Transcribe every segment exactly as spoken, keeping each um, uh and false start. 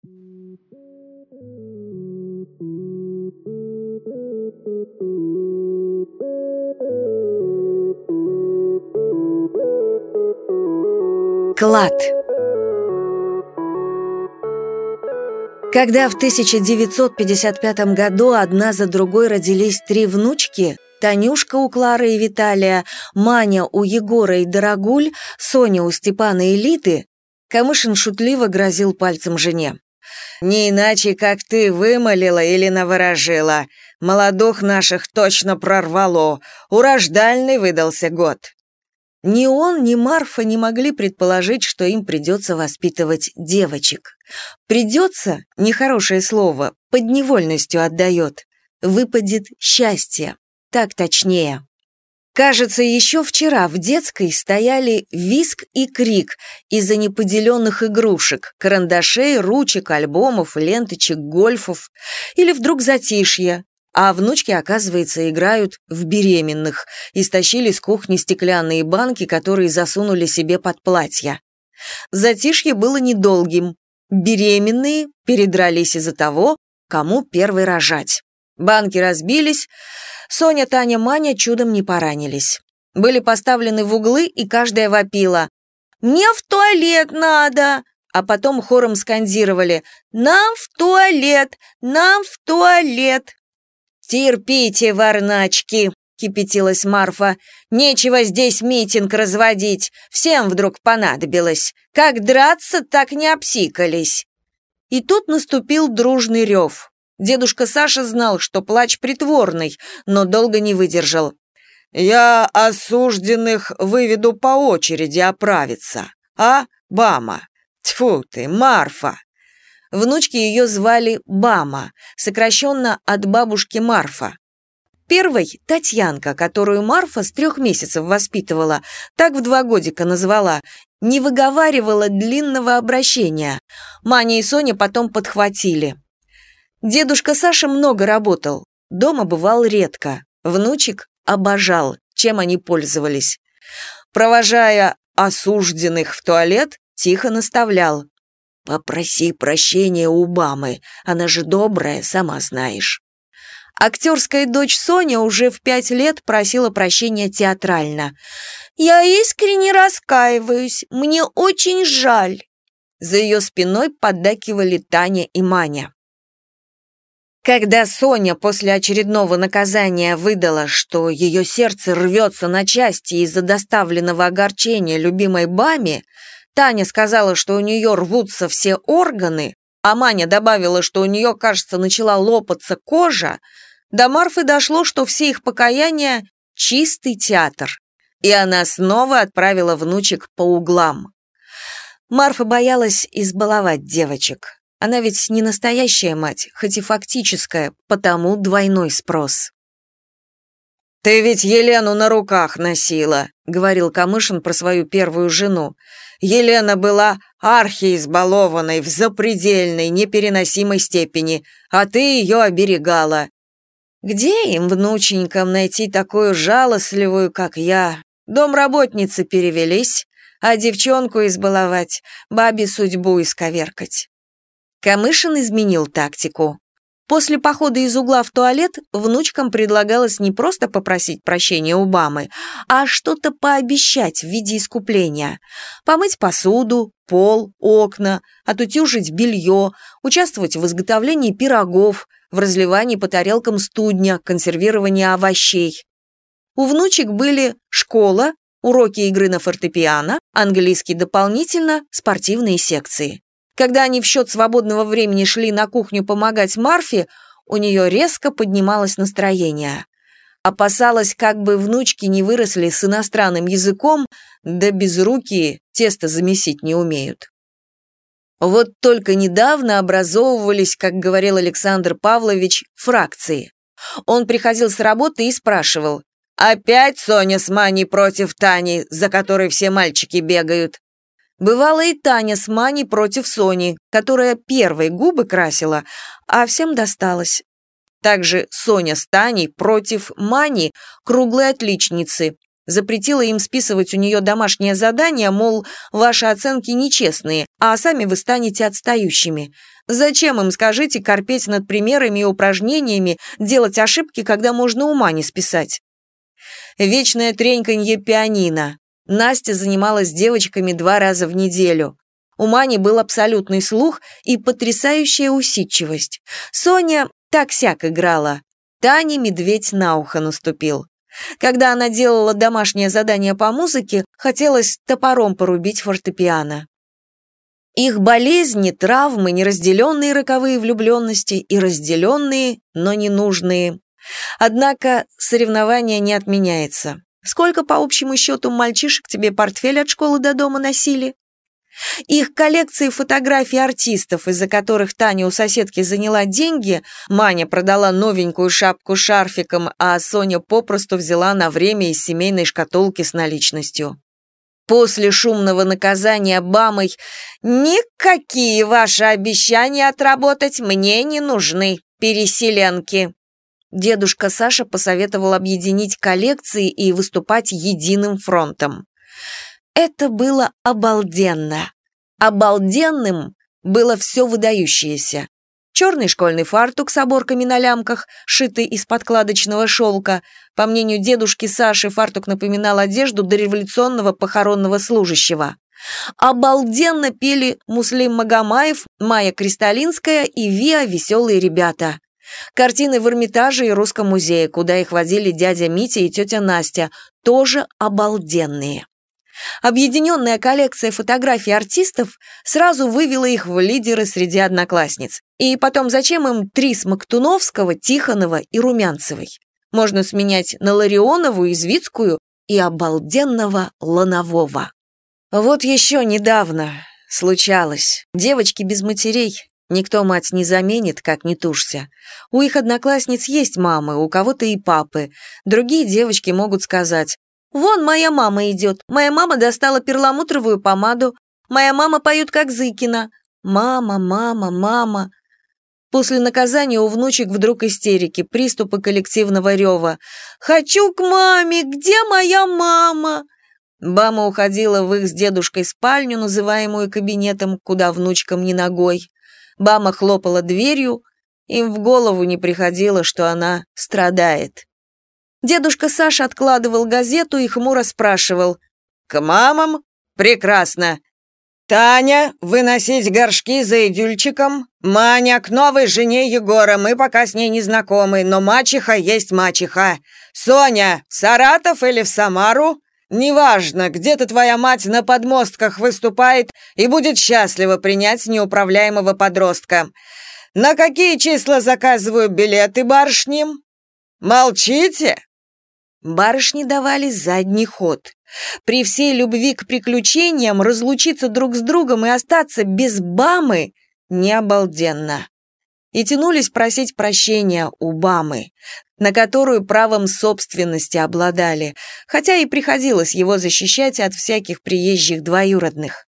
Клад. Когда в тысяча девятьсот пятьдесят пятом году одна за другой родились три внучки, Танюшка у Клары и Виталия, Маня у Егора и Дорогуль, Соня у Степана и Лиды, Камышин шутливо грозил пальцем жене. «Не иначе, как ты вымолила или наворожила. Молодух наших точно прорвало. Урождальный выдался год». Ни он, ни Марфа не могли предположить, что им придется воспитывать девочек. «Придется» — нехорошее слово, подневольностью отдает. Выпадет счастье. Так точнее. Кажется, еще вчера в детской стояли визг и крик из-за неподеленных игрушек, карандашей, ручек, альбомов, ленточек, гольфов. Или вдруг затишье. А внучки, оказывается, играют в беременных и стащили с кухни стеклянные банки, которые засунули себе под платья. Затишье было недолгим. Беременные передрались из-за того, кому первый рожать. Банки разбились, Соня, Таня, Маня чудом не поранились. Были поставлены в углы, и каждая вопила: «Мне в туалет надо!» А потом хором скандировали: «Нам в туалет! Нам в туалет!» «Терпите, варначки!» — кипятилась Марфа. «Нечего здесь митинг разводить. Всем вдруг понадобилось. Как драться, так не обсикались». И тут наступил дружный рев. Дедушка Саша знал, что плач притворный, но долго не выдержал. «Я осужденных выведу по очереди оправиться. А, Бама? Тьфу ты, Марфа!» Внучки ее звали Бама, сокращенно от бабушки Марфа. Первой — Татьянка, которую Марфа с трех месяцев воспитывала, так в два годика назвала, не выговаривала длинного обращения. Маня и Соня потом подхватили. Дедушка Саша много работал, дома бывал редко, внучек обожал, чем они пользовались. Провожая осужденных в туалет, тихо наставлял: «Попроси прощения у Бамы, она же добрая, сама знаешь». Актерская дочь Соня уже в пять лет просила прощения театрально. «Я искренне раскаиваюсь, мне очень жаль». За ее спиной поддакивали Таня и Маня. Когда Соня после очередного наказания выдала, что ее сердце рвется на части из-за доставленного огорчения любимой Баме, Таня сказала, что у нее рвутся все органы, а Маня добавила, что у нее, кажется, начала лопаться кожа, до Марфы дошло, что все их покаяния — чистый театр, и она снова отправила внучек по углам. Марфа боялась избаловать девочек. Она ведь не настоящая мать, хоть и фактическая, потому двойной спрос. «Ты ведь Елену на руках носила», — говорил Камышин про свою первую жену. «Елена была архиизбалованной в запредельной, непереносимой степени, а ты ее оберегала». «Где им, внученькам, найти такую жалостливую, как я? Домработницы перевелись, а девчонку избаловать, бабе судьбу исковеркать». Камышин изменил тактику. После похода из угла в туалет внучкам предлагалось не просто попросить прощения у Бамы, а что-то пообещать в виде искупления. Помыть посуду, пол, окна, отутюжить белье, участвовать в изготовлении пирогов, в разливании по тарелкам студня, консервировании овощей. У внучек были школа, уроки игры на фортепиано, английский дополнительно, спортивные секции. Когда они в счет свободного времени шли на кухню помогать Марфе, у нее резко поднималось настроение. Опасалась, как бы внучки не выросли с иностранным языком, да безрукие тесто замесить не умеют. Вот только недавно образовывались, как говорил Александр Павлович, фракции. Он приходил с работы и спрашивал: «Опять Соня с Маней против Тани, за которой все мальчики бегают?» Бывала и Таня с Маней против Сони, которая первой губы красила, а всем досталось. Также Соня с Таней против Мани, круглой отличницы. Запретила им списывать у нее домашнее задание, мол, ваши оценки нечестные, а сами вы станете отстающими. Зачем им, скажите, корпеть над примерами и упражнениями, делать ошибки, когда можно ума не списать? Вечное треньканье пианино. Настя занималась с девочками два раза в неделю. У Мани был абсолютный слух и потрясающая усидчивость. Соня так-сяк играла. Тане медведь на ухо наступил. Когда она делала домашнее задание по музыке, хотелось топором порубить фортепиано. Их болезни, травмы, неразделенные роковые влюбленности и разделенные, но ненужные. Однако соревнование не отменяется. Сколько, по общему счету, мальчишек тебе портфель от школы до дома носили? Их коллекции фотографий артистов, из-за которых Таня у соседки заняла деньги, Маня продала новенькую шапку с шарфиком, а Соня попросту взяла на время из семейной шкатулки с наличностью. После шумного наказания Бамой «Никакие ваши обещания отработать мне не нужны, переселенки». Дедушка Саша посоветовал объединить коллекции и выступать единым фронтом. Это было обалденно. Обалденным было все выдающееся. Черный школьный фартук с оборками на лямках, шитый из подкладочного шелка. По мнению дедушки Саши, фартук напоминал одежду дореволюционного похоронного служащего. Обалденно пели Муслим Магомаев, Майя Кристалинская и Виа «Веселые ребята». Картины в Эрмитаже и Русском музее, куда их водили дядя Митя и тетя Настя, тоже обалденные. Объединенная коллекция фотографий артистов сразу вывела их в лидеры среди одноклассниц. И потом, зачем им три Смоктуновского, Тихонова и Румянцевой? Можно сменять на Ларионову, Извицкую и обалденного Ланового. Вот еще недавно случалось. Девочки без матерей. Никто мать не заменит, как не тушься. У их одноклассниц есть мамы, у кого-то и папы. Другие девочки могут сказать: «Вон моя мама идет, моя мама достала перламутровую помаду, моя мама поет как Зыкина». Мама, мама, мама. После наказания у внучек вдруг истерики, приступы коллективного рева. «Хочу к маме! Где моя мама?» Бама уходила в их с дедушкой спальню, называемую кабинетом, куда внучкам не ногой. Бама хлопала дверью, им в голову не приходило, что она страдает. Дедушка Саша откладывал газету и хмуро спрашивал: «К мамам? Прекрасно. Таня, выносить горшки за Эдюльчиком. Маня, к новой жене Егора, мы пока с ней не знакомы, но мачеха есть мачеха. Соня, в Саратов или в Самару? Неважно, где-то твоя мать на подмостках выступает и будет счастлива принять неуправляемого подростка. На какие числа заказываю билеты барышням? Молчите?» Барышни давали задний ход. При всей любви к приключениям разлучиться друг с другом и остаться без Бамы не обалденно. И тянулись просить прощения у Бамы, на которую правом собственности обладали, хотя и приходилось его защищать от всяких приезжих двоюродных.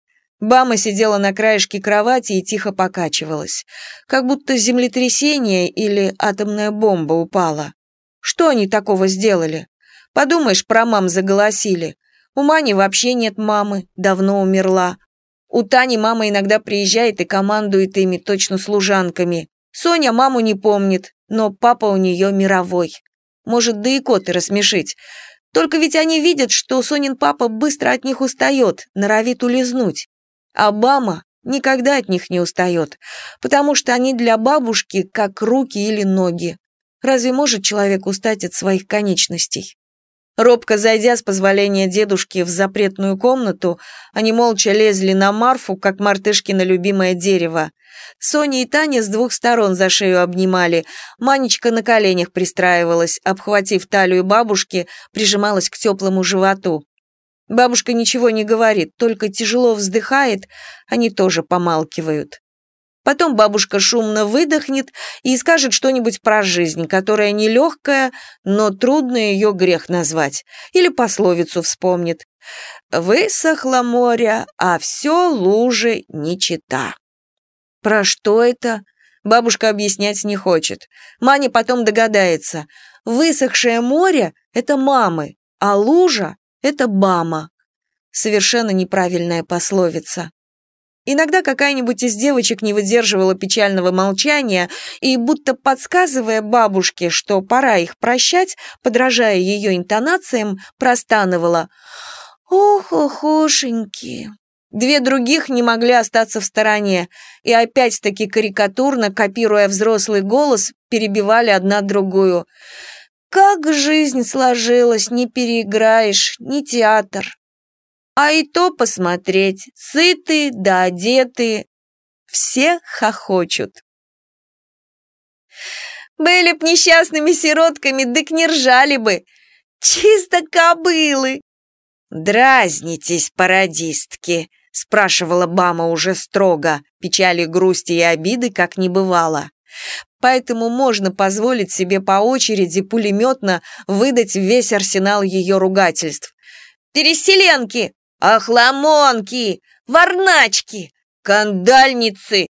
Бама сидела на краешке кровати и тихо покачивалась, как будто землетрясение или атомная бомба упала. Что они такого сделали? Подумаешь, про мам заголосили. У Мани вообще нет мамы, давно умерла. У Тани мама иногда приезжает и командует ими, точно служанками. Соня маму не помнит, но папа у нее мировой. Может, да и коты рассмешить. Только ведь они видят, что Сонин папа быстро от них устает, норовит улизнуть. А Бама никогда от них не устает, потому что они для бабушки как руки или ноги. Разве может человек устать от своих конечностей? Робко зайдя с позволения дедушки в запретную комнату, они молча лезли на Марфу, как мартышки на любимое дерево. Соня и Таня с двух сторон за шею обнимали, Манечка на коленях пристраивалась, обхватив талию бабушки, прижималась к теплому животу. Бабушка ничего не говорит, только тяжело вздыхает, они тоже помалкивают. Потом бабушка шумно выдохнет и скажет что-нибудь про жизнь, которая нелегкая, но трудно ее грех назвать. Или пословицу вспомнит: «Высохло море, а все лужи не чита». Про что это? Бабушка объяснять не хочет. Маня потом догадается. Высохшее море — это мамы, а лужа — это бама. Совершенно неправильная пословица. Иногда какая-нибудь из девочек не выдерживала печального молчания и, будто подсказывая бабушке, что пора их прощать, подражая ее интонациям, простанывала: «Ох, охошеньки». Две других не могли остаться в стороне и опять-таки карикатурно, копируя взрослый голос, перебивали одна другую. «Как жизнь сложилась, не переиграешь, не театр. А и то посмотреть, сытые да одетые». Все хохочут. «Были б несчастными сиротками, дык не ржали бы. Чисто кобылы». «Дразнитесь, пародистки», — спрашивала Бама уже строго, печали, грусти и обиды как не бывало. Поэтому можно позволить себе по очереди пулеметно выдать весь арсенал ее ругательств. «Переселенки! Охламонки! Варначки! Кандальницы!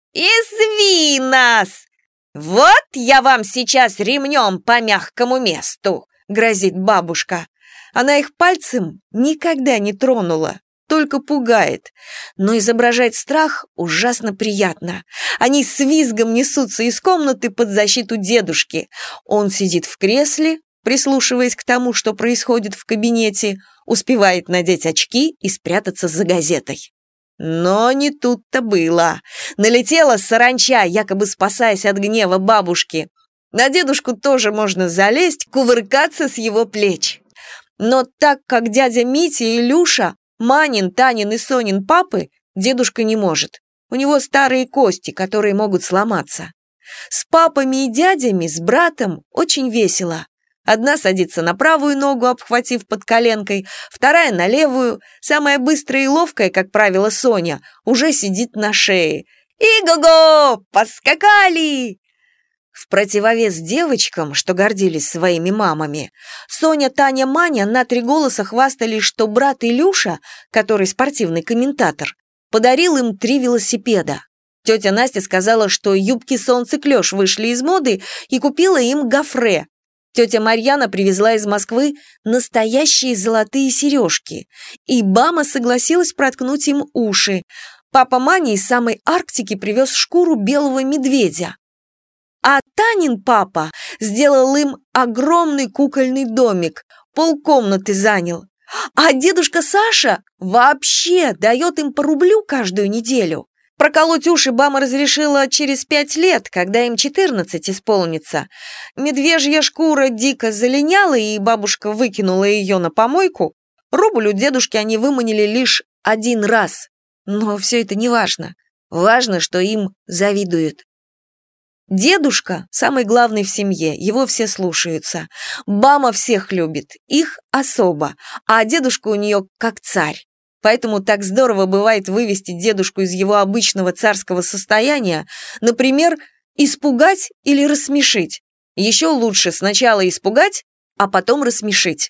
Изви нас! Вот я вам сейчас ремнем по мягкому месту!» — грозит бабушка. Она их пальцем никогда не тронула, только пугает. Но изображать страх ужасно приятно. Они с визгом несутся из комнаты под защиту дедушки. Он сидит в кресле, прислушиваясь к тому, что происходит в кабинете, успевает надеть очки и спрятаться за газетой. Но не тут-то было. Налетела саранча, якобы спасаясь от гнева бабушки. На дедушку тоже можно залезть, кувыркаться с его плеч. Но так как дядя Митя и Илюша, Манин, Танин и Сонин папы, дедушка не может. У него старые кости, которые могут сломаться. С папами и дядями, с братом очень весело. Одна садится на правую ногу, обхватив под коленкой, вторая на левую. Самая быстрая и ловкая, как правило, Соня, уже сидит на шее. «И-го-го! Поскакали!» В противовес девочкам, что гордились своими мамами, Соня, Таня, Маня на три голоса хвастались, что брат Илюша, который спортивный комментатор, подарил им три велосипеда. Тетя Настя сказала, что юбки солнцеклёш вышли из моды и купила им гофре. Тетя Марьяна привезла из Москвы настоящие золотые сережки, и Бама согласилась проткнуть им уши. Папа Мани из самой Арктики привез шкуру белого медведя. А Танин папа сделал им огромный кукольный домик, полкомнаты занял. А дедушка Саша вообще дает им по рублю каждую неделю. Проколоть уши Бама разрешила через пять лет, когда им четырнадцать исполнится. Медвежья шкура дико залиняла, и бабушка выкинула ее на помойку. Рубль у дедушки они выманили лишь один раз. Но все это не важно. Важно, что им завидуют. Дедушка самый главный в семье, его все слушаются. Бама всех любит, их особо, а дедушка у нее как царь. Поэтому так здорово бывает вывести дедушку из его обычного царского состояния, например, испугать или рассмешить. Еще лучше сначала испугать, а потом рассмешить.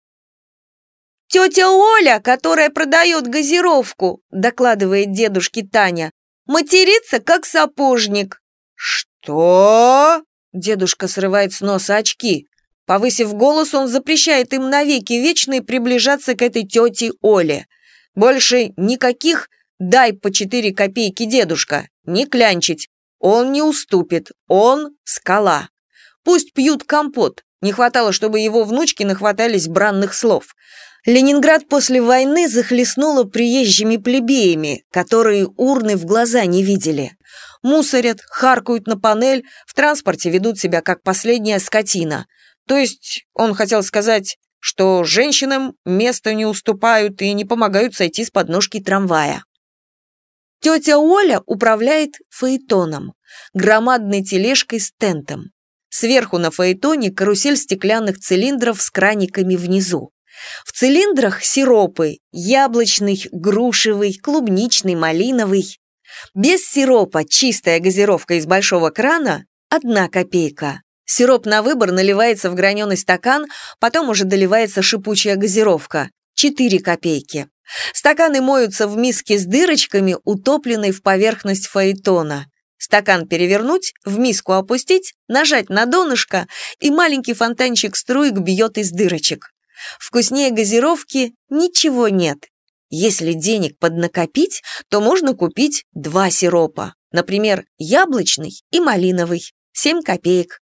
«Тетя Оля, которая продает газировку», докладывает дедушке Таня, матерится как сапожник. «Что?» Дедушка срывает с носа очки. Повысив голос, он запрещает им навеки вечные приближаться к этой тете Оле. Больше никаких «дай по четыре копейки, дедушка», не клянчить. Он не уступит, он скала. Пусть пьют компот, не хватало, чтобы его внучки нахватались бранных слов. Ленинград после войны захлестнуло приезжими плебеями, которые урны в глаза не видели. Мусорят, харкают на панель, в транспорте ведут себя как последняя скотина. То есть он хотел сказать, что женщинам места не уступают и не помогают сойти с подножки трамвая. Тетя Оля управляет фаэтоном, громадной тележкой с тентом. Сверху на фаэтоне карусель стеклянных цилиндров с краниками внизу. В цилиндрах сиропы – яблочный, грушевый, клубничный, малиновый. Без сиропа чистая газировка из большого крана – одна копейка. Сироп на выбор наливается в граненый стакан, потом уже доливается шипучая газировка – четыре копейки. Стаканы моются в миске с дырочками, утопленной в поверхность фаэтона. Стакан перевернуть, в миску опустить, нажать на донышко, и маленький фонтанчик струек бьет из дырочек. Вкуснее газировки ничего нет. Если денег поднакопить, то можно купить два сиропа. Например, яблочный и малиновый. семь копеек.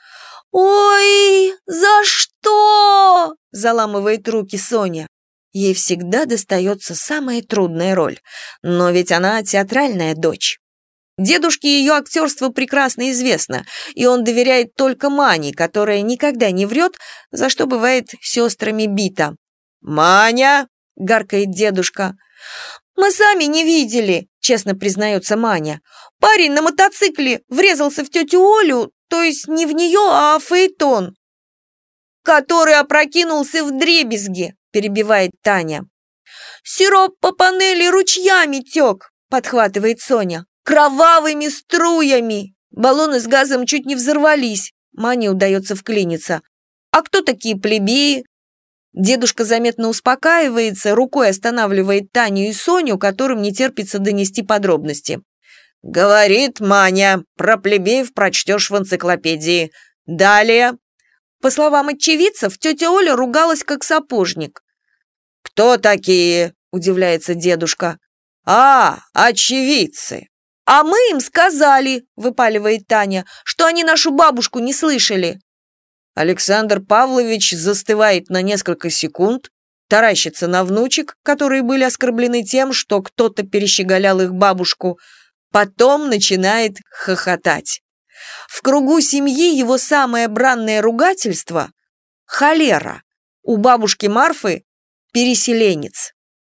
«Ой, за что?» – заламывает руки Соня. Ей всегда достается самая трудная роль, но ведь она театральная дочь. Дедушке ее актерство прекрасно известно, и он доверяет только Мане, которая никогда не врет, за что бывает сестрами бита. «Маня!» – гаркает дедушка. «Мы сами не видели», – честно признается Маня. «Парень на мотоцикле врезался в тетю Олю, то есть не в нее, а в фаэтон, который опрокинулся вдребезги», – перебивает Таня. «Сироп по панели ручьями тек», – подхватывает Соня. «Кровавыми струями! Баллоны с газом чуть не взорвались». Мане удается вклиниться. «А кто такие плебеи?» Дедушка заметно успокаивается, рукой останавливает Таню и Соню, которым не терпится донести подробности. «Говорит Маня, про плебеев прочтешь в энциклопедии. Далее». По словам очевидцев, тетя Оля ругалась как сапожник. «Кто такие?» – удивляется дедушка. «А, очевидцы». «А мы им сказали», – выпаливает Таня, «что они нашу бабушку не слышали». Александр Павлович застывает на несколько секунд, таращится на внучек, которые были оскорблены тем, что кто-то перещеголял их бабушку, потом начинает хохотать. В кругу семьи его самое бранное ругательство – холера. У бабушки Марфы – переселенец.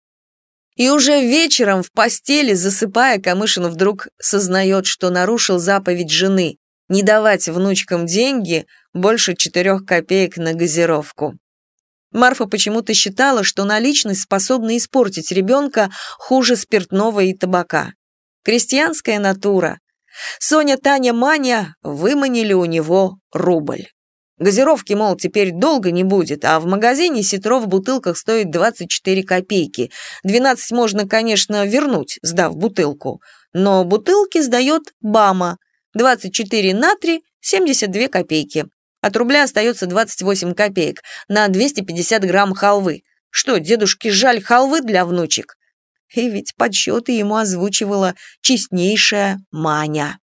И уже вечером в постели, засыпая, Камышин вдруг сознает, что нарушил заповедь жены – не давать внучкам деньги больше четырех копеек на газировку. Марфа почему-то считала, что наличность способна испортить ребенка хуже спиртного и табака. Крестьянская натура. Соня, Таня, Маня выманили у него рубль. Газировки, мол, теперь долго не будет, а в магазине ситро в бутылках стоит двадцать четыре копейки. двенадцать можно, конечно, вернуть, сдав бутылку, но бутылки сдает БАМа. двадцать четыре на три – семьдесят две копейки. От рубля остается двадцать восемь копеек на двести пятьдесят грамм халвы. Что, дедушке жаль халвы для внучек? И ведь подсчеты ему озвучивала честнейшая Маня.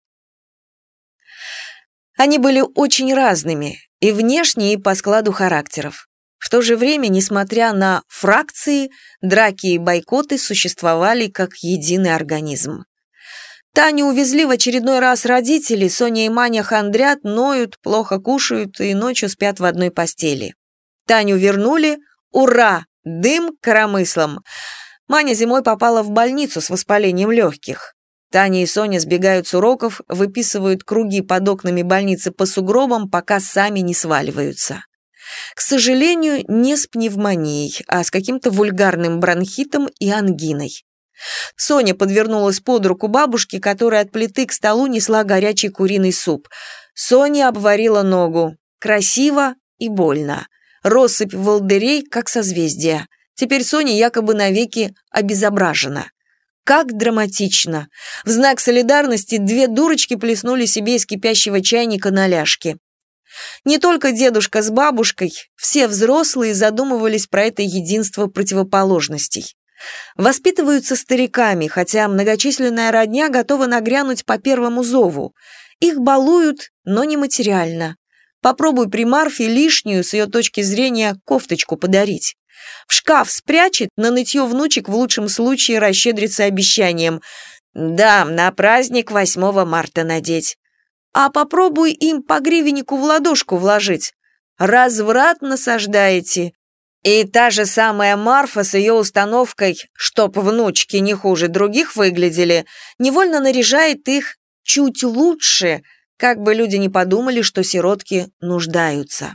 Они были очень разными, и внешне, и по складу характеров. В то же время, несмотря на фракции, драки и бойкоты существовали как единый организм. Таню увезли в очередной раз родители, Соня и Маня хандрят, ноют, плохо кушают и ночью спят в одной постели. Таню вернули, ура, дым коромыслом. Маня зимой попала в больницу с воспалением легких. Таня и Соня сбегают с уроков, выписывают круги под окнами больницы по сугробам, пока сами не сваливаются. К сожалению, не с пневмонией, а с каким-то вульгарным бронхитом и ангиной. Соня подвернулась под руку бабушки, которая от плиты к столу несла горячий куриный суп. Соня обварила ногу. Красиво и больно. Россыпь волдырей, как созвездие. Теперь Соня якобы навеки обезображена. Как драматично! В знак солидарности две дурочки плеснули себе из кипящего чайника на ляжки. Не только дедушка с бабушкой, все взрослые задумывались про это единство противоположностей. Воспитываются стариками, хотя многочисленная родня готова нагрянуть по первому зову. Их балуют, но не материально. Попробуй при Марфе лишнюю, с ее точки зрения, кофточку подарить. В шкаф спрячет, на нытье внучек в лучшем случае расщедрится обещанием. Да, на праздник восьмого марта надеть. А попробуй им по гривеннику в ладошку вложить. Разврат насаждаете. И та же самая Марфа с ее установкой, чтоб внучки не хуже других выглядели, невольно наряжает их чуть лучше, как бы люди не подумали, что сиротки нуждаются.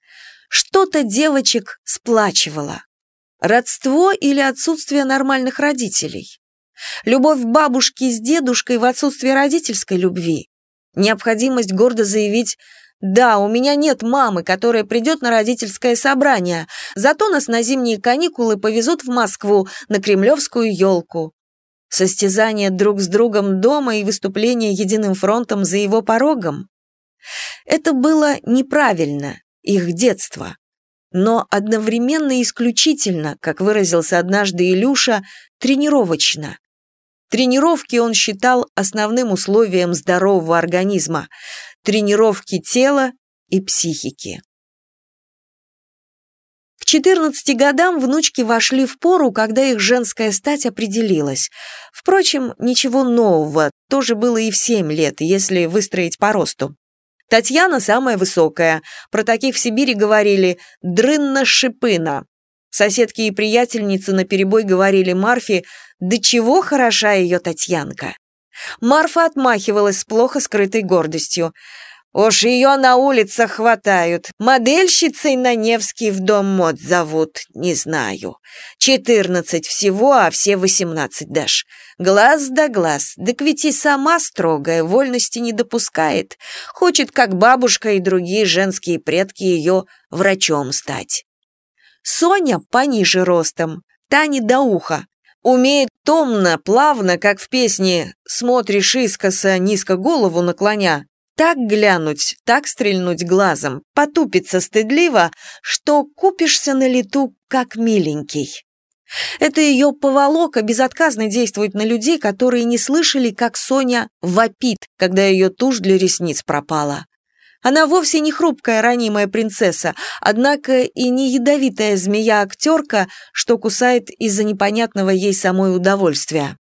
Что-то девочек сплачивало. Родство или отсутствие нормальных родителей? Любовь бабушки с дедушкой в отсутствие родительской любви? Необходимость гордо заявить: «Да, у меня нет мамы, которая придет на родительское собрание, зато нас на зимние каникулы повезут в Москву на кремлевскую елку». Состязание друг с другом дома и выступление единым фронтом за его порогом? Это было неправильно. Их детство. но одновременно исключительно, как выразился однажды Илюша, тренировочно. Тренировки он считал основным условием здорового организма, тренировки тела и психики. К четырнадцати годам внучки вошли в пору, когда их женская стать определилась. Впрочем, ничего нового, тоже было и в семь лет, если выстроить по росту. Татьяна самая высокая, про таких в Сибири говорили «дрынна-шипына». Соседки и приятельницы наперебой говорили Марфе «да чего хороша ее Татьянка». Марфа отмахивалась с плохо скрытой гордостью. «Уж ее на улицах хватают. Модельщицей на Невский в дом мод зовут, не знаю. Четырнадцать всего, а все восемнадцать дашь. Глаз да глаз, так ведь и сама строгая, вольности не допускает. Хочет, как бабушка и другие женские предки, ее врачом стать». Соня пониже ростом, та не до уха. Умеет томно, плавно, как в песне «Смотришь искоса, низко голову наклоня», так глянуть, так стрельнуть глазом, потупиться стыдливо, что купишься на лету, как миленький. Это ее поволока безотказно действует на людей, которые не слышали, как Соня вопит, когда ее тушь для ресниц пропала. Она вовсе не хрупкая ранимая принцесса, однако и не ядовитая змея-актерка, что кусает из-за непонятного ей самой удовольствия.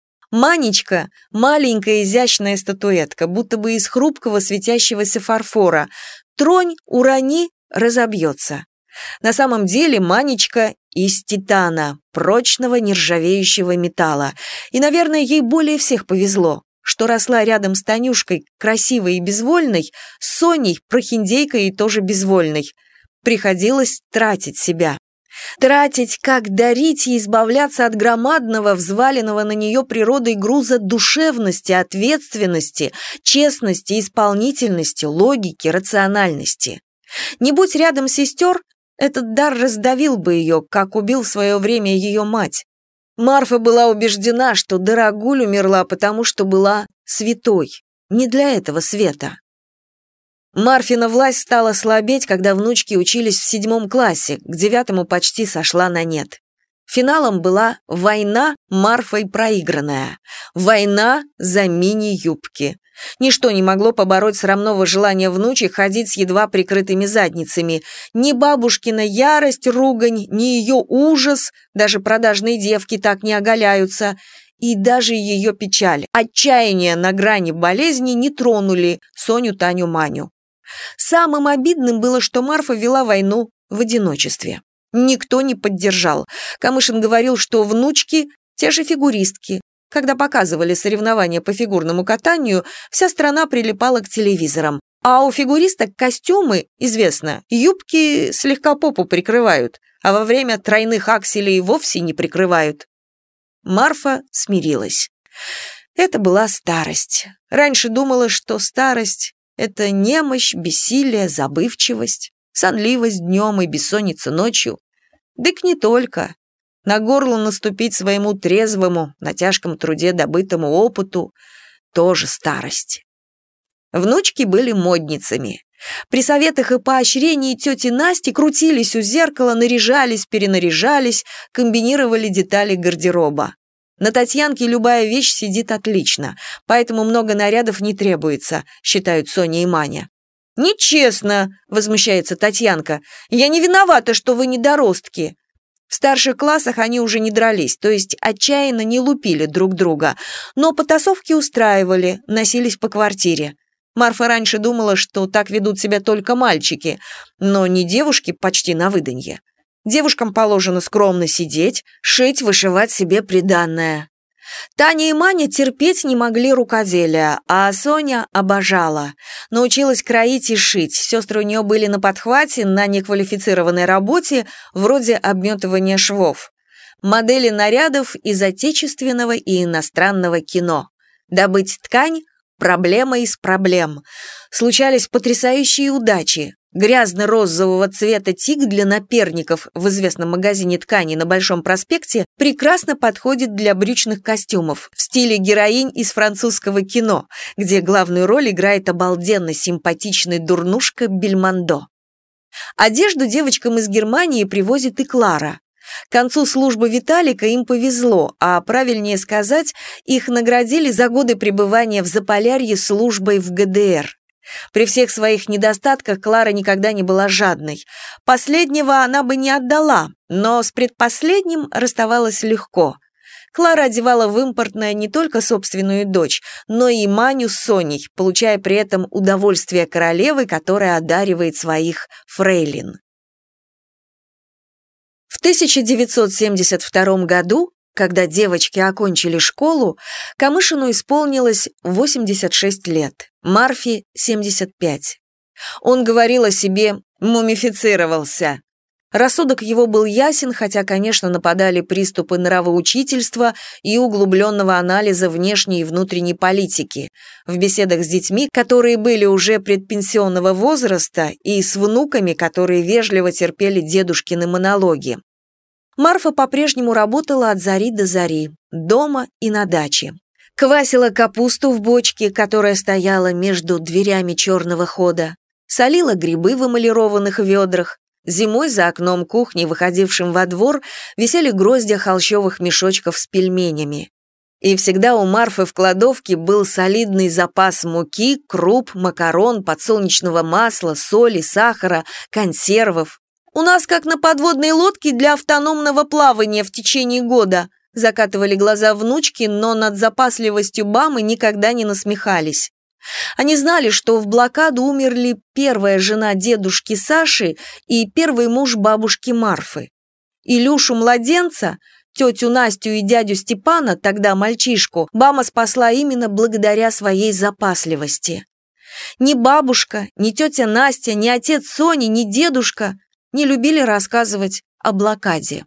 Манечка – маленькая изящная статуэтка, будто бы из хрупкого светящегося фарфора. Тронь, урони – разобьется. На самом деле Манечка из титана, прочного нержавеющего металла. И, наверное, ей более всех повезло, что росла рядом с Танюшкой, красивой и безвольной, с Соней, прохиндейкой и тоже безвольной. Приходилось тратить себя. Тратить, как дарить и избавляться от громадного, взваленного на нее природой груза душевности, ответственности, честности, исполнительности, логики, рациональности. Не будь рядом сестер, этот дар раздавил бы ее, как убил в свое время ее мать. Марфа была убеждена, что Дорогуль умерла, потому что была святой, не для этого света. Марфина власть стала слабеть, когда внучки учились в седьмом классе, к девятому почти сошла на нет. Финалом была война Марфой проигранная. Война за мини-юбки. Ничто не могло побороть срамного желания внучек ходить с едва прикрытыми задницами. Ни бабушкина ярость, ругань, ни ее ужас, даже продажные девки так не оголяются, и даже ее печаль, отчаяние на грани болезни не тронули Соню, Таню, Маню. Самым обидным было, что Марфа вела войну в одиночестве. Никто не поддержал. Камышин говорил, что внучки – те же фигуристки. Когда показывали соревнования по фигурному катанию, вся страна прилипала к телевизорам. А у фигуристок костюмы, известно, юбки слегка попу прикрывают, а во время тройных акселей вовсе не прикрывают. Марфа смирилась. Это была старость. Раньше думала, что старость – это немощь, бессилие, забывчивость, сонливость днем и бессонница ночью. Дык не только. На горло наступить своему трезвому, на тяжком труде добытому опыту – тоже старость. Внучки были модницами. При советах и поощрении тети Насти крутились у зеркала, наряжались, перенаряжались, комбинировали детали гардероба. На Татьянке любая вещь сидит отлично, поэтому много нарядов не требуется, считают Соня и Маня. «Нечестно», — возмущается Татьянка, — «я не виновата, что вы недоростки». В старших классах они уже не дрались, то есть отчаянно не лупили друг друга, но потасовки устраивали, носились по квартире. Марфа раньше думала, что так ведут себя только мальчики, но не девушки почти на выданье. Девушкам положено скромно сидеть, шить, вышивать себе приданное. Таня и Маня терпеть не могли рукоделия, а Соня обожала. Научилась кроить и шить, сестры у нее были на подхвате, на неквалифицированной работе, вроде обметывания швов. Модели нарядов из отечественного и иностранного кино. Добыть ткань – проблема из проблем. Случались потрясающие удачи. Грязно-розового цвета тик для наперников в известном магазине тканей на Большом проспекте прекрасно подходит для брючных костюмов в стиле героинь из французского кино, где главную роль играет обалденно симпатичный дурнушка Бельмондо. Одежду девочкам из Германии привозит и Клара. К концу службы Виталика им повезло, а правильнее сказать, их наградили за годы пребывания в Заполярье службой в гэ дэ эр. При всех своих недостатках Клара никогда не была жадной. Последнего она бы не отдала, но с предпоследним расставалась легко. Клара одевала в импортное не только собственную дочь, но и Маню с Соней, получая при этом удовольствие королевы, которая одаривает своих фрейлин. В тысяча девятьсот семьдесят втором году, когда девочки окончили школу, Камышину исполнилось восемьдесят шесть лет, Марфе – семьдесят пять. Он говорил о себе «мумифицировался». Рассудок его был ясен, хотя, конечно, нападали приступы нравоучительства и углубленного анализа внешней и внутренней политики. В беседах с детьми, которые были уже предпенсионного возраста, и с внуками, которые вежливо терпели дедушкины монологи. Марфа по-прежнему работала от зари до зари, дома и на даче. Квасила капусту в бочке, которая стояла между дверями черного хода, солила грибы в эмалированных ведрах. Зимой за окном кухни, выходившим во двор, висели гроздья холщовых мешочков с пельменями. И всегда у Марфы в кладовке был солидный запас муки, круп, макарон, подсолнечного масла, соли, сахара, консервов. «У нас как на подводной лодке для автономного плавания в течение года», закатывали глаза внучки, но над запасливостью Бамы никогда не насмехались. Они знали, что в блокаду умерли первая жена дедушки Саши и первый муж бабушки Марфы. Илюшу-младенца, тетю Настю и дядю Степана, тогда мальчишку, Бама спасла именно благодаря своей запасливости. Ни бабушка, ни тетя Настя, ни отец Сони, ни дедушка не любили рассказывать о блокаде.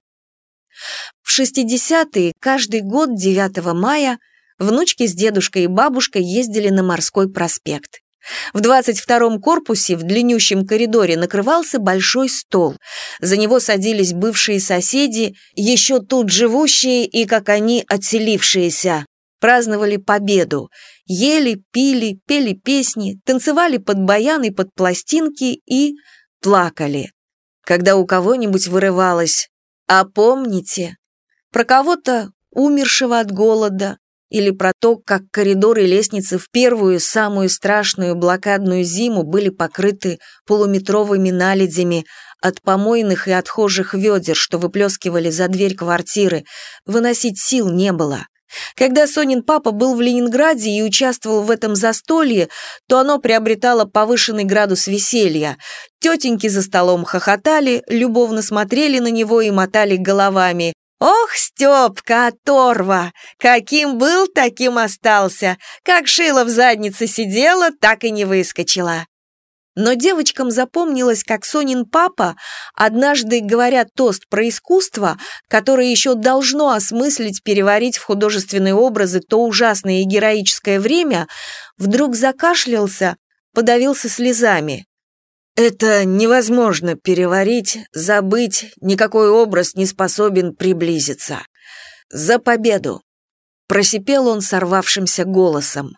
В шестидесятые каждый год девятого мая внучки с дедушкой и бабушкой ездили на Морской проспект. В двадцать втором корпусе в длиннющем коридоре накрывался большой стол. За него садились бывшие соседи, еще тут живущие и, как они, отселившиеся. Праздновали победу. Ели, пили, пели песни, танцевали под баян и под пластинки и плакали. Когда у кого-нибудь вырывалось «А помните?» про кого-то, умершего от голода, или про то, как коридоры и лестницы в первую, самую страшную блокадную зиму были покрыты полуметровыми наледями от помойных и отхожих ведер, что выплескивали за дверь квартиры, выносить сил не было. Когда Сонин папа был в Ленинграде и участвовал в этом застолье, то оно приобретало повышенный градус веселья. Тетеньки за столом хохотали, любовно смотрели на него и мотали головами. «Ох, Степка, оторва! Каким был, таким остался! Как шило в заднице сидела, так и не выскочила!» Но девочкам запомнилось, как Сонин папа, однажды говоря тост про искусство, которое еще должно осмыслить, переварить в художественные образы то ужасное и героическое время, вдруг закашлялся, подавился слезами. «Это невозможно переварить, забыть, никакой образ не способен приблизиться. За победу!» Просипел он сорвавшимся голосом.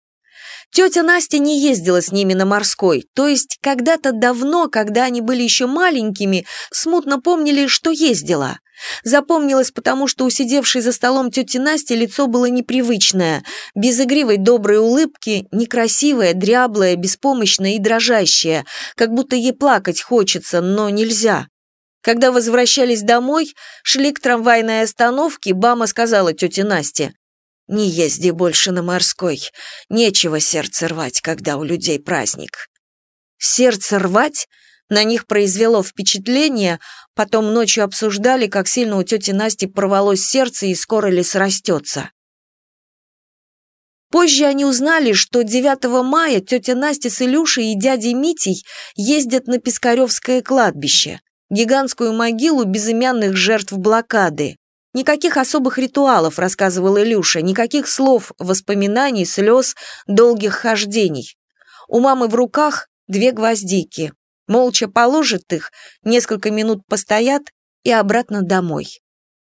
Тетя Настя не ездила с ними на Морской, то есть когда-то давно, когда они были еще маленькими, смутно помнили, что ездила. Запомнилось потому, что у сидевшей за столом тети Насти лицо было непривычное, без игривой доброй улыбки, некрасивое, дряблое, беспомощное и дрожащее, как будто ей плакать хочется, но нельзя. Когда возвращались домой, шли к трамвайной остановке, Бама сказала тете Насте: «Не езди больше на Морской, нечего сердце рвать, когда у людей праздник». Сердце рвать на них произвело впечатление, потом ночью обсуждали, как сильно у тети Насти порвалось сердце и скоро ли срастется. Позже они узнали, что девятого мая тетя Настя с Илюшей и дядей Митей ездят на Пискаревское кладбище, гигантскую могилу безымянных жертв блокады. Никаких особых ритуалов, рассказывал Илюша, никаких слов, воспоминаний, слез, долгих хождений. У мамы в руках две гвоздики. Молча положат их, несколько минут постоят и обратно домой.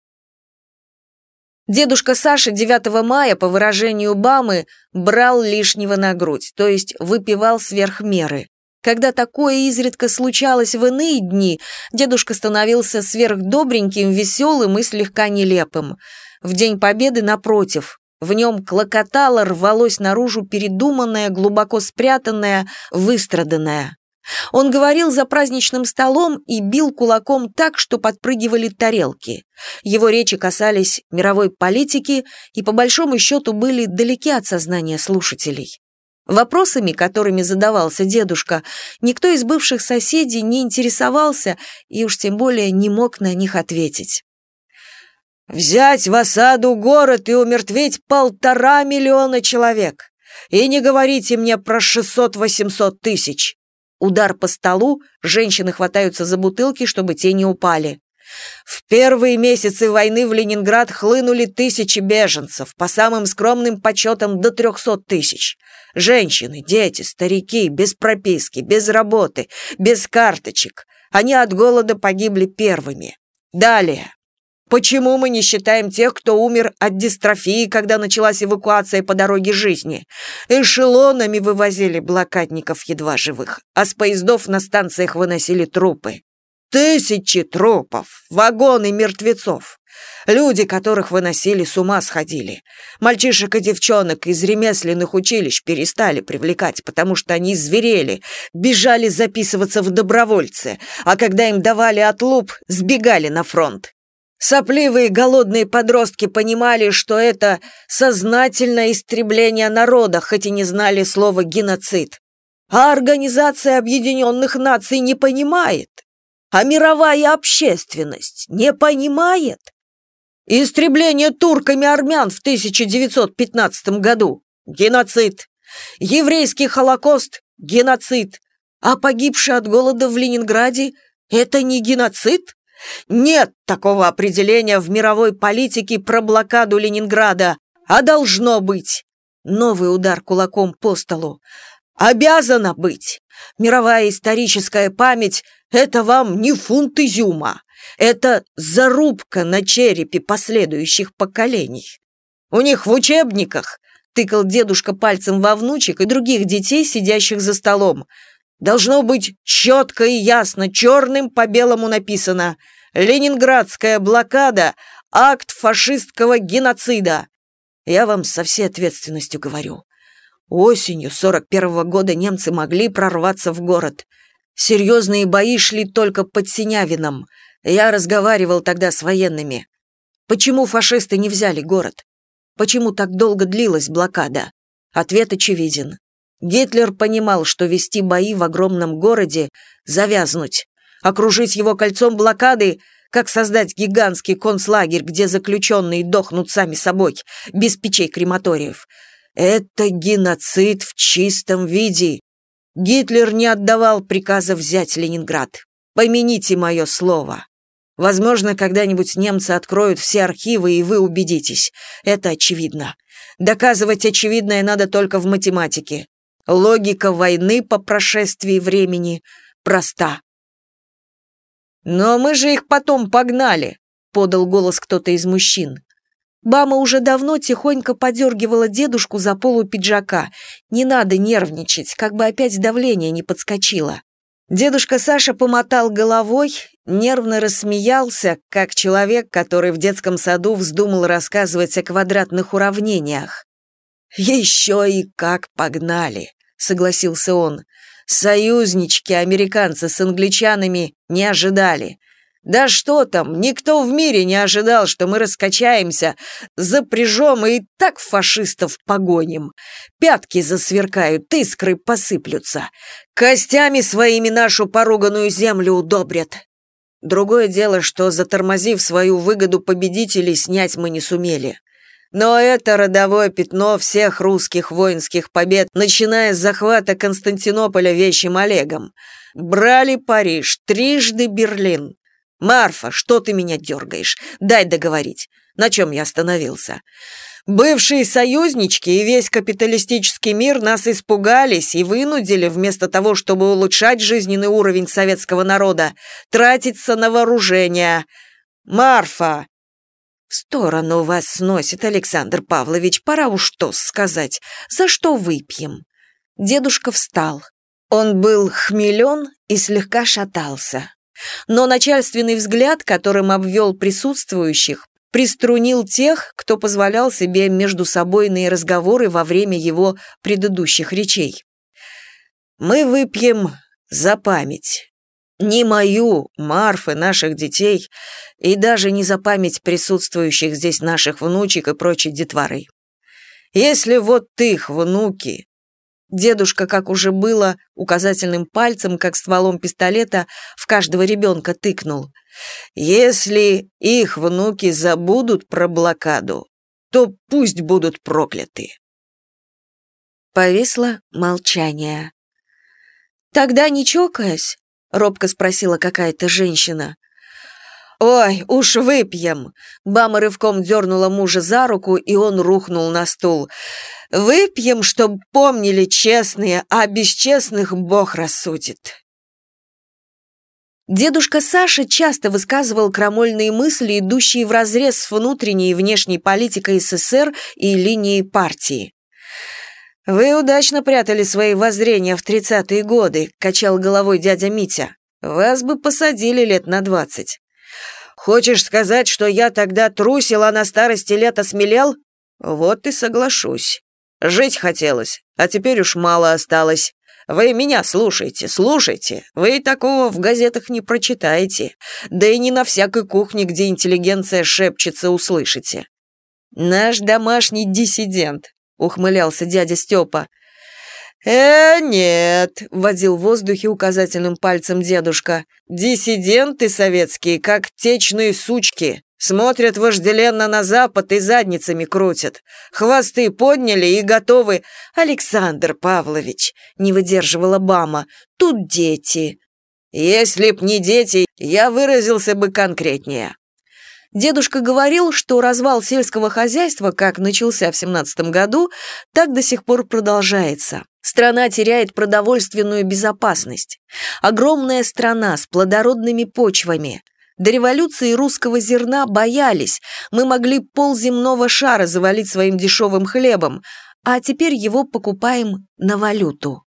Дедушка Саша девятого мая, по выражению Бамы, брал лишнего на грудь, то есть выпивал сверх меры. Когда такое изредка случалось в иные дни, дедушка становился сверхдобреньким, веселым и слегка нелепым. В День Победы, напротив, в нем клокотало, рвалось наружу передуманное, глубоко спрятанное, выстраданное. Он говорил за праздничным столом и бил кулаком так, что подпрыгивали тарелки. Его речи касались мировой политики и, по большому счету, были далеки от сознания слушателей. Вопросами, которыми задавался дедушка, никто из бывших соседей не интересовался и уж тем более не мог на них ответить. «Взять в осаду город и умертвить полтора миллиона человек! И не говорите мне про шестьсот-восемьсот тысяч!» Удар по столу, женщины хватаются за бутылки, чтобы те не упали. В первые месяцы войны в Ленинград хлынули тысячи беженцев, по самым скромным подсчетам до трехсот тысяч. Женщины, дети, старики, без прописки, без работы, без карточек. Они от голода погибли первыми. Далее. Почему мы не считаем тех, кто умер от дистрофии, когда началась эвакуация по дороге жизни? Эшелонами вывозили блокадников едва живых, а с поездов на станциях выносили трупы. Тысячи трупов, вагоны мертвецов. Люди, которых выносили, с ума сходили. Мальчишек и девчонок из ремесленных училищ перестали привлекать, потому что они зверели, бежали записываться в добровольцы, а когда им давали отлуп, сбегали на фронт. Сопливые голодные подростки понимали, что это сознательное истребление народа, хоть и не знали слова «геноцид». А Организация Объединенных Наций не понимает. А мировая общественность не понимает. Истребление турками армян в тысяча девятьсот пятнадцатом году – геноцид. Еврейский Холокост – геноцид. А погибшие от голода в Ленинграде – это не геноцид? Нет такого определения в мировой политике про блокаду Ленинграда, а должно быть. Новый удар кулаком по столу. Обязано быть. Мировая историческая память – это вам не фунт изюма. Это зарубка на черепе последующих поколений. У них в учебниках, тыкал дедушка пальцем во внучек и других детей, сидящих за столом, должно быть четко и ясно, черным по белому написано: «Ленинградская блокада – акт фашистского геноцида». Я вам со всей ответственностью говорю. Осенью сорок первого года немцы могли прорваться в город. Серьезные бои шли только под Синявином. Я разговаривал тогда с военными. Почему фашисты не взяли город? Почему так долго длилась блокада? Ответ очевиден. Гитлер понимал, что вести бои в огромном городе – завязнуть. Окружить его кольцом блокады – как создать гигантский концлагерь, где заключенные дохнут сами собой, без печей крематориев. Это геноцид в чистом виде. Гитлер не отдавал приказа взять Ленинград. Помяните мое слово. Возможно, когда-нибудь немцы откроют все архивы, и вы убедитесь. Это очевидно. Доказывать очевидное надо только в математике. Логика войны по прошествии времени проста. «Но мы же их потом погнали», — подал голос кто-то из мужчин. Бама уже давно тихонько подергивала дедушку за полу пиджака. Не надо нервничать, как бы опять давление не подскочило. Дедушка Саша помотал головой, нервно рассмеялся, как человек, который в детском саду вздумал рассказывать о квадратных уравнениях. «Еще и как погнали», — согласился он. «Союзнички американцы с англичанами не ожидали. Да что там, никто в мире не ожидал, что мы раскачаемся, запряжем и так фашистов погоним. Пятки засверкают, искры посыплются. Костями своими нашу поруганную землю удобрят. Другое дело, что, затормозив свою выгоду победителей, снять мы не сумели. Но это родовое пятно всех русских воинских побед, начиная с захвата Константинополя Вещим Олегом. Брали Париж, трижды Берлин. Марфа, что ты меня дергаешь? Дай договорить. На чем я остановился? Бывшие союзнички и весь капиталистический мир нас испугались и вынудили, вместо того, чтобы улучшать жизненный уровень советского народа, тратиться на вооружение. Марфа! В сторону вас сносит, Александр Павлович, пора уж что сказать. За что выпьем? Дедушка встал. Он был хмелен и слегка шатался. Но начальственный взгляд, которым обвел присутствующих, приструнил тех, кто позволял себе междусобойные разговоры во время его предыдущих речей. «Мы выпьем за память. Не мою, Марфы, наших детей, и даже не за память присутствующих здесь наших внучек и прочей детворы. Если вот их внуки...» Дедушка, как уже было, указательным пальцем, как стволом пистолета, в каждого ребенка тыкнул. «Если их внуки забудут про блокаду, то пусть будут прокляты». Повисло молчание. «Тогда не чокаясь?» — робко спросила какая-то женщина. «Ой, уж выпьем!» Бама рывком дернула мужа за руку, и он рухнул на стул. «Выпьем, чтоб помнили честные, а бесчестных Бог рассудит». Дедушка Саша часто высказывал крамольные мысли, идущие вразрез с внутренней и внешней политикой СССР и линией партии. «Вы удачно прятали свои воззрения в тридцатые годы», — качал головой дядя Митя. «Вас бы посадили лет на двадцать». «Хочешь сказать, что я тогда трусил, а на старости лет осмелел? Вот и соглашусь. Жить хотелось, а теперь уж мало осталось. Вы меня слушайте, слушайте. Вы такого в газетах не прочитаете. Да и не на всякой кухне, где интеллигенция шепчется, услышите». «Наш домашний диссидент», — ухмылялся дядя Степа. «Э, нет», — водил в воздухе указательным пальцем дедушка. «Диссиденты советские, как течные сучки, смотрят вожделенно на Запад и задницами крутят. Хвосты подняли и готовы». «Александр Павлович», — не выдерживала Бама, — «тут дети». «Если б не дети, я выразился бы конкретнее». Дедушка говорил, что развал сельского хозяйства, как начался в семнадцатом году, так до сих пор продолжается. Страна теряет продовольственную безопасность. Огромная страна с плодородными почвами. До революции русского зерна боялись, мы могли полземного шара завалить своим дешевым хлебом, а теперь его покупаем на валюту.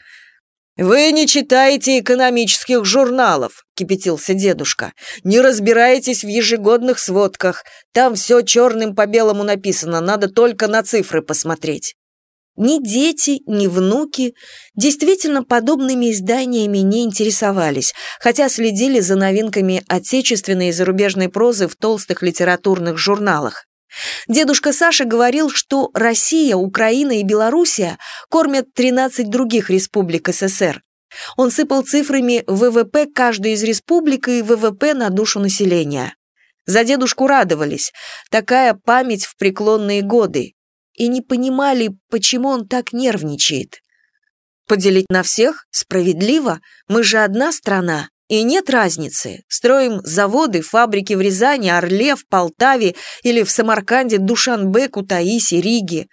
«Вы не читаете экономических журналов», — кипятился дедушка. «Не разбираетесь в ежегодных сводках. Там все черным по белому написано, надо только на цифры посмотреть». Ни дети, ни внуки действительно подобными изданиями не интересовались, хотя следили за новинками отечественной и зарубежной прозы в толстых литературных журналах. Дедушка Саша говорил, что Россия, Украина и Белоруссия кормят тринадцать других республик СССР. Он сыпал цифрами ВВП каждой из республик и ВВП на душу населения. За дедушку радовались, такая память в преклонные годы, и не понимали, почему он так нервничает. Поделить на всех? Справедливо? Мы же одна страна. И нет разницы, строим заводы, фабрики в Рязани, Орле, в Полтаве или в Самарканде, Душанбе, Кутаиси, Риге.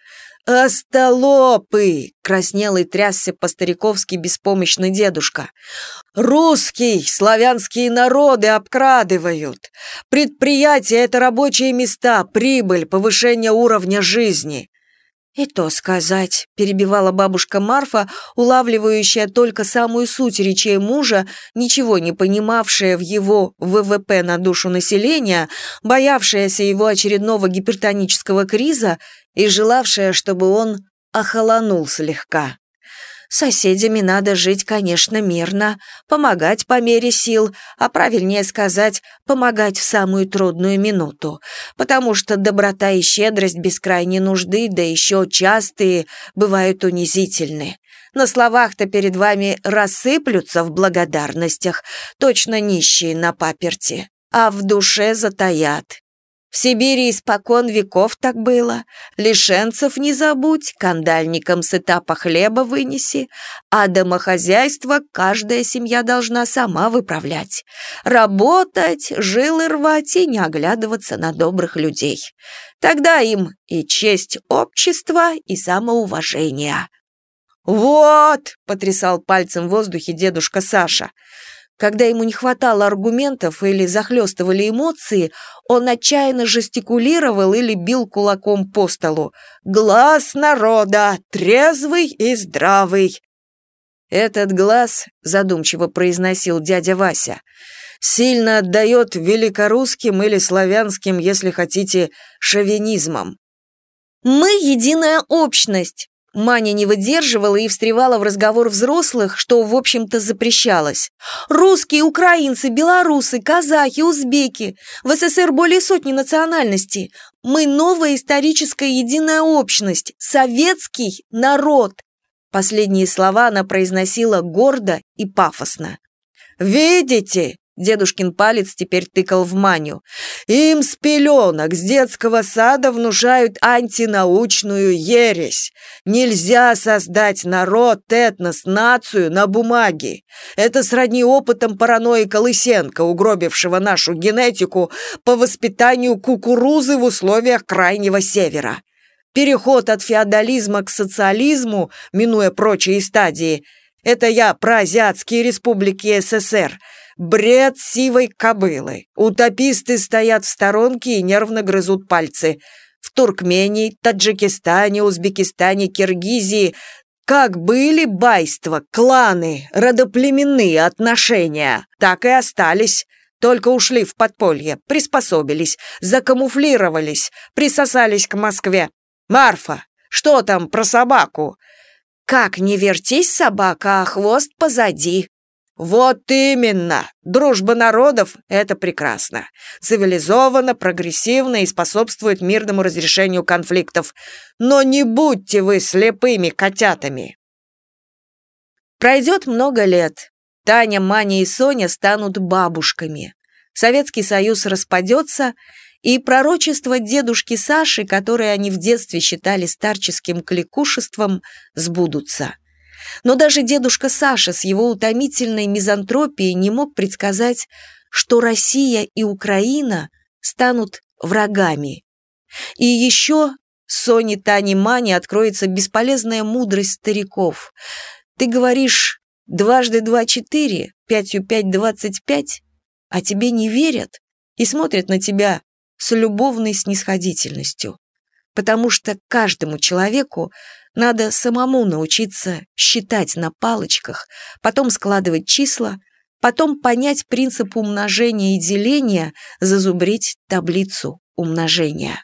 «Остолопы!» — краснел и трясся по-стариковски беспомощный дедушка. «Русский, славянские народы обкрадывают. Предприятия — это рабочие места, прибыль, повышение уровня жизни». «И то сказать», — перебивала бабушка Марфа, улавливающая только самую суть речей мужа, ничего не понимавшая в его ВВП на душу населения, боявшаяся его очередного гипертонического криза и желавшая, чтобы он охолонул слегка. «С соседями надо жить, конечно, мирно, помогать по мере сил, а правильнее сказать, помогать в самую трудную минуту, потому что доброта и щедрость без крайней нужды, да еще частые, бывают унизительны. На словах-то перед вами рассыплются в благодарностях, точно нищие на паперти, а в душе затаят. В Сибири испокон веков так было. Лишенцев не забудь, кандальникам с этапа хлеба вынеси, а домохозяйство каждая семья должна сама выправлять. Работать, жилы рвать и не оглядываться на добрых людей. Тогда им и честь общества, и самоуважение». «Вот!» — потрясал пальцем в воздухе дедушка Саша. Когда ему не хватало аргументов или захлестывали эмоции, он отчаянно жестикулировал или бил кулаком по столу. «Глас народа, трезвый и здравый!» «Этот глаз», — задумчиво произносил дядя Вася, «сильно отдает великорусским или славянским, если хотите, шовинизмом». «Мы единая общность», — Маня не выдерживала и встревала в разговор взрослых, что, в общем-то, запрещалось. «Русские, украинцы, белорусы, казахи, узбеки. В СССР более сотни национальностей. Мы новая историческая единая общность, советский народ». Последние слова она произносила гордо и пафосно. «Видите?» — дедушкин палец теперь тыкал в Маню. «Им с пеленок, с детского сада внушают антинаучную ересь. Нельзя создать народ, этнос, нацию на бумаге. Это сродни опытам параноика Лысенко, угробившего нашу генетику по воспитанию кукурузы в условиях Крайнего Севера. Переход от феодализма к социализму, минуя прочие стадии, это я про азиатские республики СССР, бред сивой кобылы. Утописты стоят в сторонке и нервно грызут пальцы. В Туркмении, Таджикистане, Узбекистане, Киргизии как были байства, кланы, родоплеменные отношения, так и остались. Только ушли в подполье, приспособились, закамуфлировались, присосались к Москве. Марфа, что там про собаку? Как не вертись, собака, а хвост позади. Вот именно! Дружба народов — это прекрасно. Цивилизованно, прогрессивно и способствует мирному разрешению конфликтов. Но не будьте вы слепыми котятами. Пройдет много лет. Таня, Маня и Соня станут бабушками. Советский Союз распадется, и пророчества дедушки Саши, которые они в детстве считали старческим кликушеством, сбудутся. Но даже дедушка Саша с его утомительной мизантропией не мог предсказать, что Россия и Украина станут врагами. И еще Соне, Тане, Мане откроется бесполезная мудрость стариков. Ты говоришь «дважды два — четыре, пятью пять — двадцать пять», а тебе не верят и смотрят на тебя с любовной снисходительностью, потому что каждому человеку надо самому научиться считать на палочках, потом складывать числа, потом понять принцип умножения и деления, зазубрить таблицу умножения.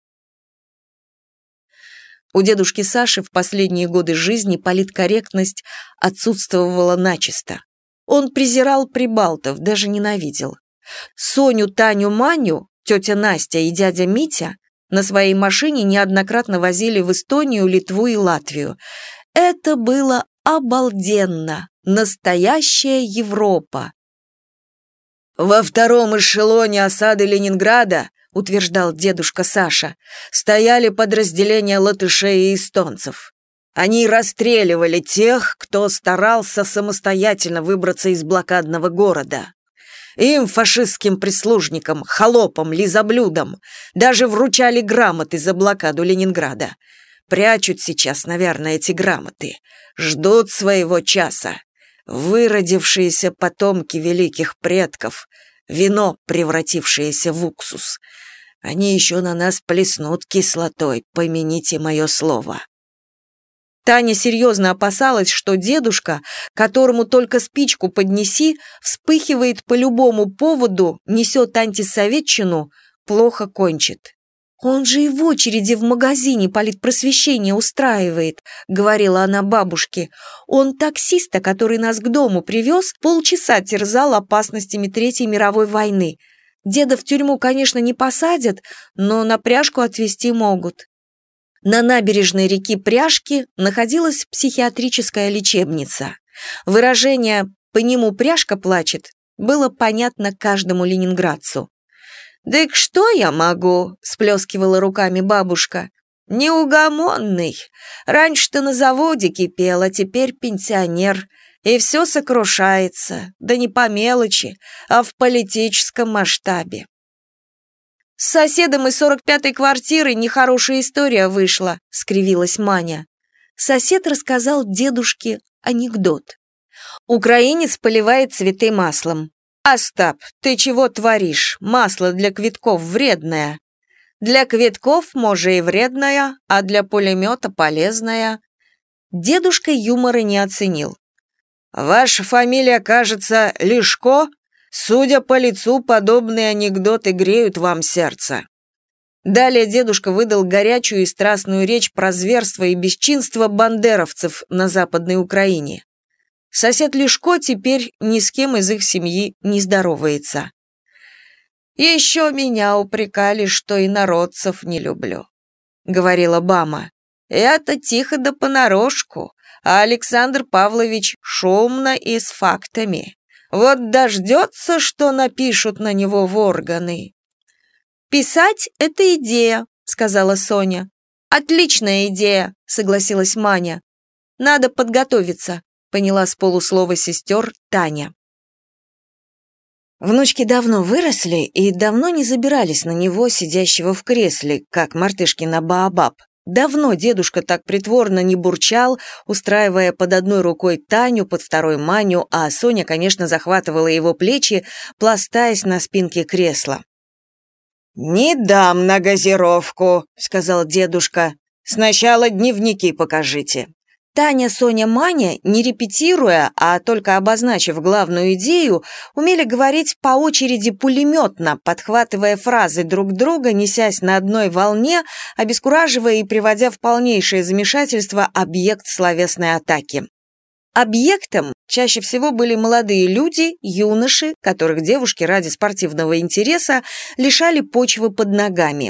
У дедушки Саши в последние годы жизни политкорректность отсутствовала начисто. Он презирал прибалтов, даже ненавидел. Соню, Таню, Маню, тетя Настя и дядя Митя на своей машине неоднократно возили в Эстонию, Литву и Латвию. Это было обалденно, настоящая Европа. «Во втором эшелоне осады Ленинграда, — утверждал дедушка Саша, — стояли подразделения латышей и эстонцев. Они расстреливали тех, кто старался самостоятельно выбраться из блокадного города. Им, фашистским прислужникам, холопам, лизоблюдам, даже вручали грамоты за блокаду Ленинграда. Прячут сейчас, наверное, эти грамоты. Ждут своего часа. Выродившиеся потомки великих предков, вино, превратившееся в уксус. Они еще на нас плеснут кислотой, помяните мое слово». Таня серьезно опасалась, что дедушка, которому только спичку поднеси, вспыхивает по любому поводу, несет антисоветчину, плохо кончит. «Он же и в очереди в магазине политпросвещения устраивает», — говорила она бабушке. «Он таксиста, который нас к дому привез, полчаса терзал опасностями Третьей мировой войны. Деда в тюрьму, конечно, не посадят, но на пряжку отвезти могут». На набережной реки Пряжки находилась психиатрическая лечебница. Выражение «по нему пряжка плачет» было понятно каждому ленинградцу. «Дык что я могу?» — сплескивала руками бабушка. «Неугомонный. Раньше-то на заводе кипел, а теперь пенсионер. И все сокрушается, да не по мелочи, а в политическом масштабе». «С соседом из сорок пятой квартиры нехорошая история вышла», — скривилась Маня. Сосед рассказал дедушке анекдот. Украинец поливает цветы маслом. «Остап, ты чего творишь? Масло для квитков вредное». «Для квитков, может, и вредное, а для пулемета полезное». Дедушка юмора не оценил. «Ваша фамилия, кажется, Лешко? Судя по лицу, подобные анекдоты греют вам сердце». Далее дедушка выдал горячую и страстную речь про зверство и бесчинство бандеровцев на Западной Украине. Сосед Лешко теперь ни с кем из их семьи не здоровается. «Еще меня упрекали, что инородцев не люблю», — говорила Бама. «Это тихо да понарошку, а Александр Павлович шумно и с фактами. Вот дождется, что напишут на него в органы». «Писать — это идея», — сказала Соня. «Отличная идея», — согласилась Маня. «Надо подготовиться», — поняла с полуслова сестер Таня. Внучки давно выросли и давно не забирались на него, сидящего в кресле, как мартышки на Баобаб. Давно дедушка так притворно не бурчал, устраивая под одной рукой Таню, под второй Маню, а Соня, конечно, захватывала его плечи, пластаясь на спинке кресла. «Не дам на газировку», — сказал дедушка. «Сначала дневники покажите». Таня, Соня, Маня, не репетируя, а только обозначив главную идею, умели говорить по очереди пулеметно, подхватывая фразы друг друга, несясь на одной волне, обескураживая и приводя в полнейшее замешательство объект словесной атаки. Объектом чаще всего были молодые люди, юноши, которых девушки ради спортивного интереса лишали почвы под ногами.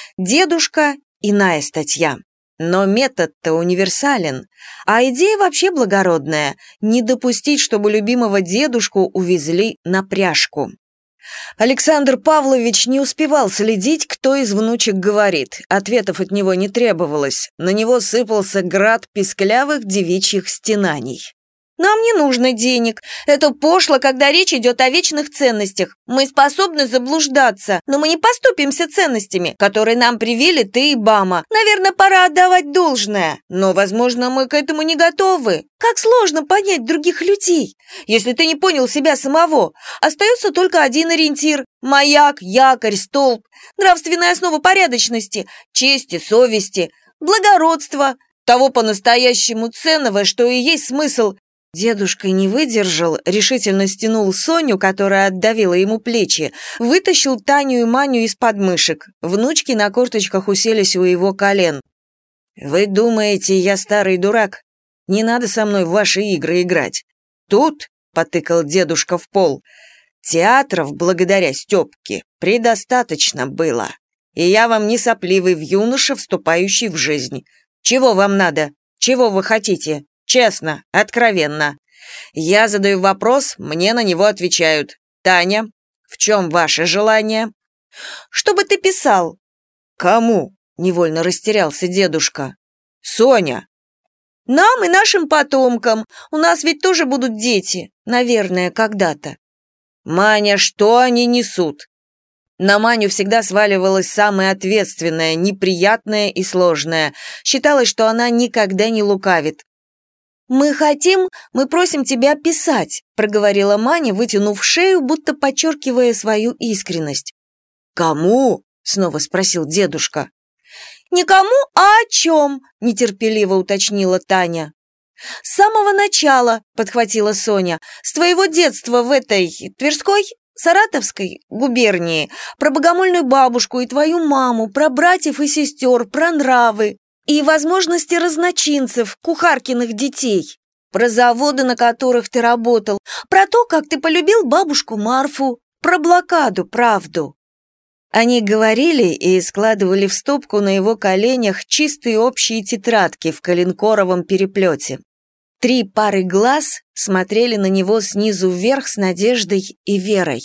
Дедушка – иная статья. Но метод-то универсален, а идея вообще благородная – не допустить, чтобы любимого дедушку увезли на пряжку. Александр Павлович не успевал следить, кто из внучек говорит, ответов от него не требовалось, на него сыпался град писклявых девичьих стенаний. «Нам не нужно денег. Это пошло, когда речь идет о вечных ценностях. Мы способны заблуждаться, но мы не поступимся ценностями, которые нам привили ты и Бама. Наверное, пора отдавать должное. Но, возможно, мы к этому не готовы. Как сложно понять других людей. Если ты не понял себя самого, остается только один ориентир – маяк, якорь, столб, нравственная основа порядочности, чести, совести, благородства, того по-настоящему ценного, что и есть смысл». Дедушка не выдержал, решительно стянул Соню, которая отдавила ему плечи, вытащил Таню и Маню из подмышек. Внучки на корточках уселись у его колен. «Вы думаете, я старый дурак? Не надо со мной в ваши игры играть. Тут, — потыкал дедушка в пол, — театров, благодаря Степке, предостаточно было. И я вам не сопливый вьюноша, вступающий в жизнь. Чего вам надо? Чего вы хотите? Честно, откровенно. Я задаю вопрос, мне на него отвечают. Таня, в чем ваше желание?» «Чтобы ты писал». «Кому?» — невольно растерялся дедушка. «Соня». «Нам и нашим потомкам. У нас ведь тоже будут дети. Наверное, когда-то». «Маня, что они несут?» На Маню всегда сваливалось самое ответственное, неприятное и сложное. Считалось, что она никогда не лукавит. «Мы хотим, мы просим тебя писать», — проговорила Маня, вытянув шею, будто подчеркивая свою искренность. «Кому?» — снова спросил дедушка. «Не кому, а о чем?» — нетерпеливо уточнила Таня. «С самого начала», — подхватила Соня, «с твоего детства в этой Тверской, Саратовской губернии, про богомольную бабушку и твою маму, про братьев и сестер, про нравы. И возможности разночинцев, кухаркиных детей, про заводы, на которых ты работал, про то, как ты полюбил бабушку Марфу, про блокаду, правду». Они говорили и складывали в стопку на его коленях чистые общие тетрадки в коленкоровом переплете. Три пары глаз смотрели на него снизу вверх с надеждой и верой.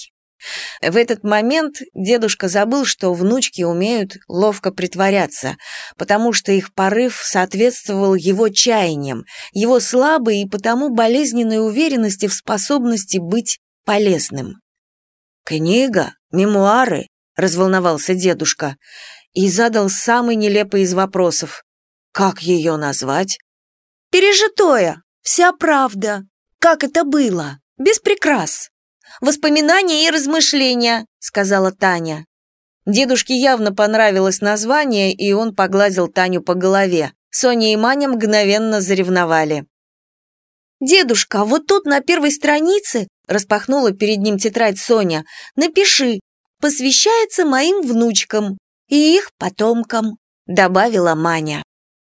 В этот момент дедушка забыл, что внучки умеют ловко притворяться, потому что их порыв соответствовал его чаяниям, его слабой и потому болезненной уверенности в способности быть полезным. «Книга? Мемуары?» — разволновался дедушка и задал самый нелепый из вопросов. «Как ее назвать?» «Пережитое, вся правда. Как это было, без прикрас». «Воспоминания и размышления», — сказала Таня. Дедушке явно понравилось название, и он погладил Таню по голове. Соня и Маня мгновенно заревновали. «Дедушка, вот тут на первой странице», — распахнула перед ним тетрадь Соня, «напиши, посвящается моим внучкам и их потомкам», — добавила Маня.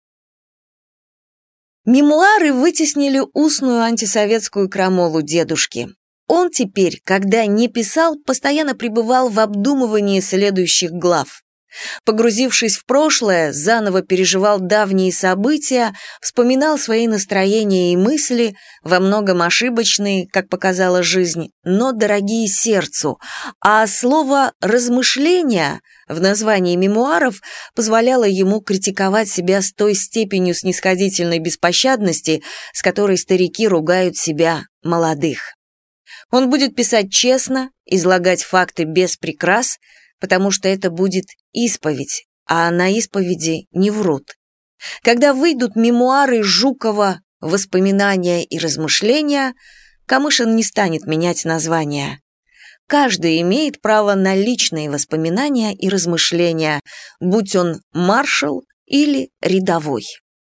Мемуары вытеснили устную антисоветскую крамолу дедушки. Он теперь, когда не писал, постоянно пребывал в обдумывании следующих глав. Погрузившись в прошлое, заново переживал давние события, вспоминал свои настроения и мысли, во многом ошибочные, как показала жизнь, но дорогие сердцу, а слово «размышления» в названии мемуаров позволяло ему критиковать себя с той степенью снисходительной беспощадности, с которой старики ругают себя молодых. Он будет писать честно, излагать факты без прикрас, потому что это будет исповедь, а на исповеди не врут. Когда выйдут мемуары Жукова «Воспоминания и размышления», Камышин не станет менять название. Каждый имеет право на личные воспоминания и размышления, будь он маршал или рядовой.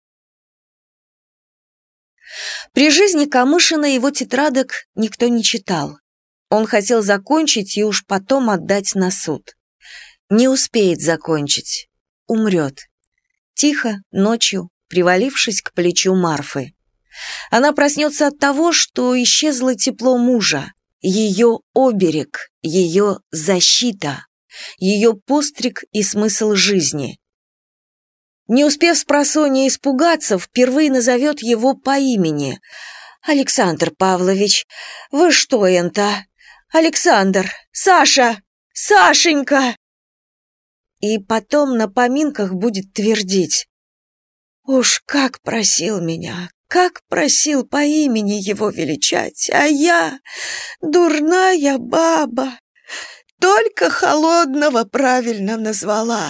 При жизни Камышина его тетрадок никто не читал. Он хотел закончить и уж потом отдать на суд. Не успеет закончить, умрет. Тихо, ночью, привалившись к плечу Марфы. Она проснется от того, что исчезло тепло мужа, ее оберег, ее защита, ее постриг и смысл жизни. Не успев спросонья испугаться, впервые назовет его по имени. «Александр Павлович, вы что, энто? Александр, Саша, Сашенька!» И потом на поминках будет твердить: «Уж как просил меня, как просил по имени его величать, а я, дурная баба, только холодного правильно назвала».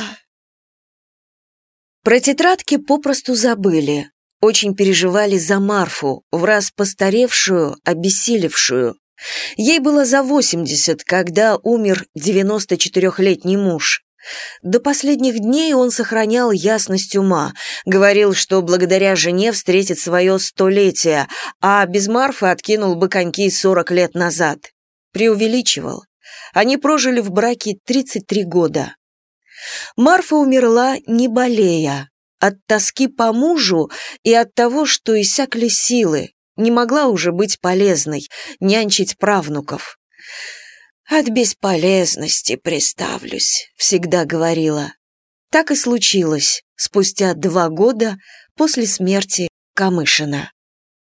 Про тетрадки попросту забыли, очень переживали за Марфу, враз постаревшую, обессилевшую. Ей было за восемьдесят, когда умер девяносточетырехлетний муж. До последних дней он сохранял ясность ума, говорил, что благодаря жене встретит свое столетие, а без Марфы откинул бы коньки сорок лет назад. Преувеличивал. Они прожили в браке тридцать три года. Марфа умерла, не болея, от тоски по мужу и от того, что иссякли силы, не могла уже быть полезной, нянчить правнуков. «От бесполезности приставлюсь», — всегда говорила. Так и случилось спустя два года после смерти Камышина.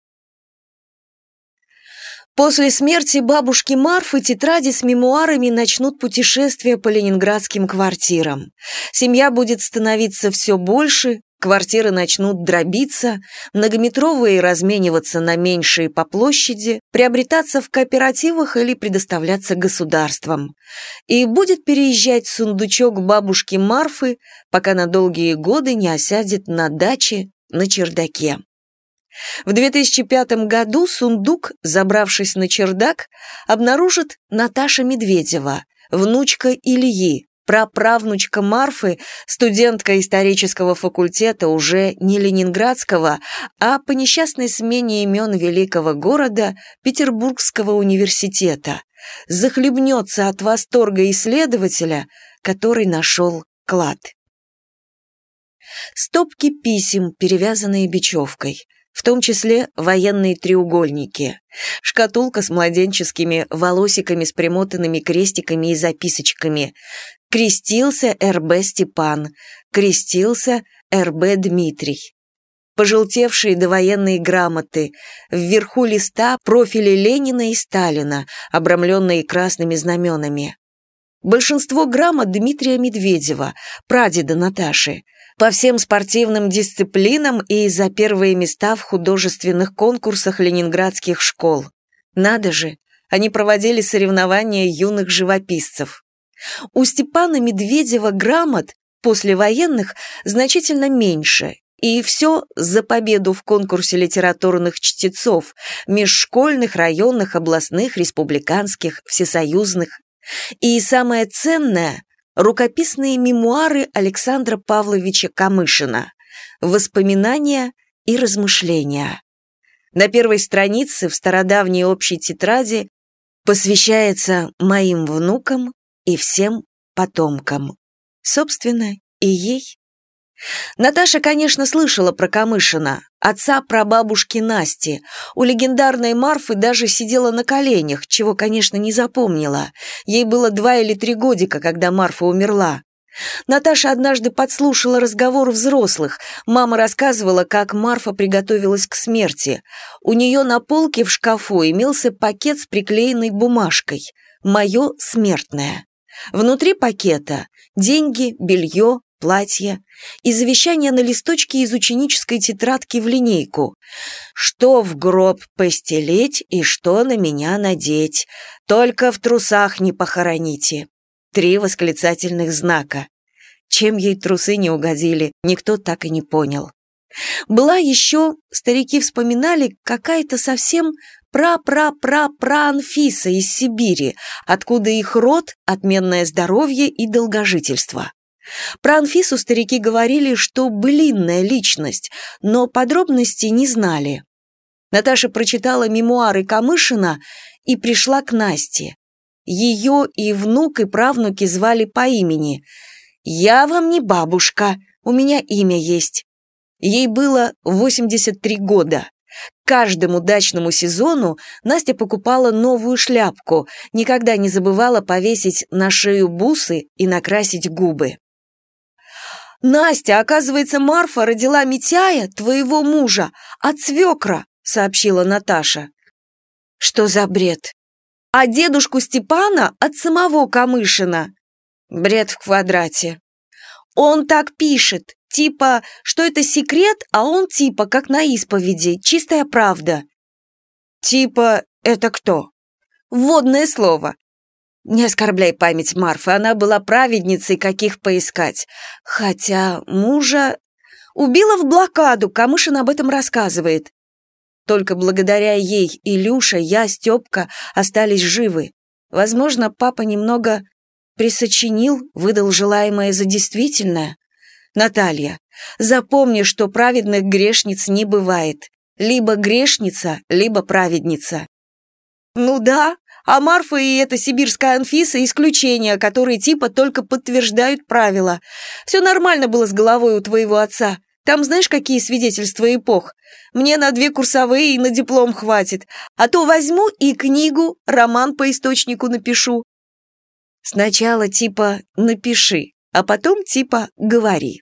После смерти бабушки Марфы тетради с мемуарами начнут путешествие по ленинградским квартирам. Семья будет становиться все больше, квартиры начнут дробиться, многометровые размениваться на меньшие по площади, приобретаться в кооперативах или предоставляться государством. И будет переезжать сундучок бабушки Марфы, пока на долгие годы не осядет на даче на чердаке. В две тысячи пятом году сундук, забравшись на чердак, обнаружит Наташа Медведева, внучка Ильи, праправнучка Марфы, студентка исторического факультета уже не ленинградского, а по несчастной смене имен великого города Петербургского университета, захлебнется от восторга исследователя, который нашел клад. Стопки писем, перевязанные бечевкой, в том числе военные треугольники, шкатулка с младенческими волосиками с примотанными крестиками и записочками. Крестился эр бэ Степан, крестился эр бэ Дмитрий. Пожелтевшие довоенные грамоты, вверху листа профили Ленина и Сталина, обрамленные красными знаменами. Большинство грамот Дмитрия Медведева, прадеда Наташи, по всем спортивным дисциплинам и за первые места в художественных конкурсах ленинградских школ. Надо же, они проводили соревнования юных живописцев. У Степана Медведева грамот послевоенных значительно меньше, и все за победу в конкурсе литературных чтецов, межшкольных, районных, областных, республиканских, всесоюзных. И самое ценное – рукописные мемуары Александра Павловича Камышина, воспоминания и размышления. На первой странице в стародавней общей тетради посвящается моим внукам и всем потомкам. Собственно, и ей. Наташа, конечно, слышала про Камышина, отца прабабушки Насти. У легендарной Марфы даже сидела на коленях, чего, конечно, не запомнила. Ей было два или три годика, когда Марфа умерла. Наташа однажды подслушала разговор взрослых. Мама рассказывала, как Марфа приготовилась к смерти. У нее на полке в шкафу имелся пакет с приклеенной бумажкой. «Мое смертное». Внутри пакета деньги, белье, платье и завещание на листочке из ученической тетрадки в линейку. «Что в гроб постелить и что на меня надеть? Только в трусах не похороните». Три восклицательных знака. Чем ей трусы не угодили, никто так и не понял. Была еще, старики вспоминали, какая-то совсем пра-пра-пра-пра-Анфиса из Сибири, откуда их род, отменное здоровье и долгожительство. Про Анфису старики говорили, что былинная личность, но подробностей не знали. Наташа прочитала мемуары Камышина и пришла к Насте. Ее и внук, и правнуки звали по имени. «Я вам не бабушка, у меня имя есть». Ей было восемьдесят три года. К каждому дачному сезону Настя покупала новую шляпку, никогда не забывала повесить на шею бусы и накрасить губы. «Настя, оказывается, Марфа родила Митяя, твоего мужа, от свекра», — сообщила Наташа. «Что за бред?» «А дедушку Степана от самого Камышина». Бред в квадрате. «Он так пишет, типа, что это секрет, а он типа, как на исповеди, чистая правда». «Типа, это кто?» «Вводное слово». Не оскорбляй память Марфы, она была праведницей, каких поискать. Хотя мужа... Убила в блокаду, Камышин об этом рассказывает. Только благодаря ей Илюша, я, Степка остались живы. Возможно, папа немного присочинил, выдал желаемое за действительное. Наталья, запомни, что праведных грешниц не бывает. Либо грешница, либо праведница. Ну да, а Марфа и эта сибирская Анфиса исключения, которые типа только подтверждают правила. Все нормально было с головой у твоего отца. Там знаешь, какие свидетельства эпох? Мне на две курсовые и на диплом хватит. А то возьму и книгу, роман по источнику напишу. Сначала типа напиши, а потом типа говори.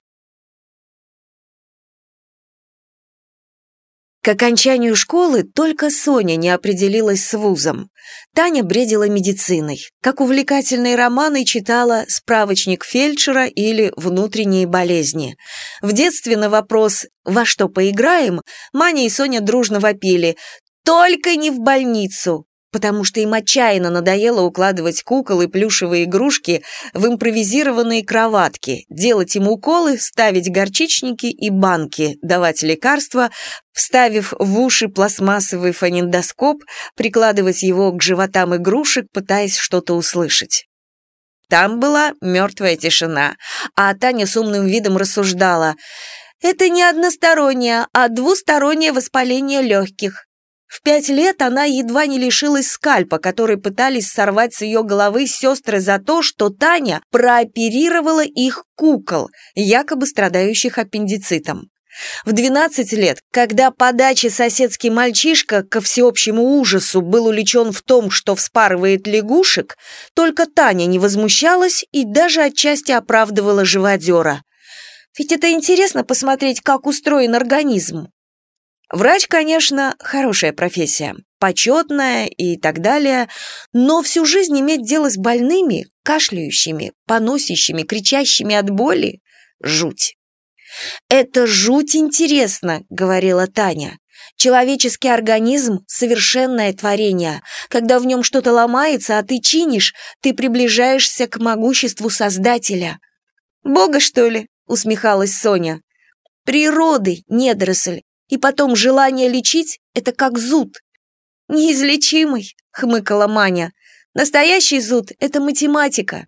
К окончанию школы только Соня не определилась с вузом. Таня бредила медициной. Как увлекательные романы читала «Справочник фельдшера» или «Внутренние болезни». В детстве на вопрос «Во что поиграем?» Маня и Соня дружно вопили «Только не в больницу!», потому что им отчаянно надоело укладывать кукол и плюшевые игрушки в импровизированные кроватки, делать им уколы, ставить горчичники и банки, давать лекарства, вставив в уши пластмассовый фонендоскоп, прикладывать его к животам игрушек, пытаясь что-то услышать. Там была мертвая тишина, а Таня с умным видом рассуждала: «Это не одностороннее, а двустороннее воспаление легких». В пять лет она едва не лишилась скальпа, который пытались сорвать с ее головы сестры за то, что Таня прооперировала их кукол, якобы страдающих аппендицитом. В двенадцать лет, когда по даче соседский мальчишка ко всеобщему ужасу был увлечен в том, что вспарывает лягушек, только Таня не возмущалась и даже отчасти оправдывала живодера. Ведь это интересно посмотреть, как устроен организм. Врач, конечно, хорошая профессия, почетная и так далее, но всю жизнь иметь дело с больными, кашляющими, поносящими, кричащими от боли – жуть. «Это жуть интересно», — говорила Таня. «Человеческий организм — совершенное творение. Когда в нем что-то ломается, а ты чинишь, ты приближаешься к могуществу Создателя». «Бога, что ли?» — усмехалась Соня. «Природы, недоросль. И потом желание лечить — это как зуд». «Неизлечимый», — хмыкала Маня. «Настоящий зуд — это математика».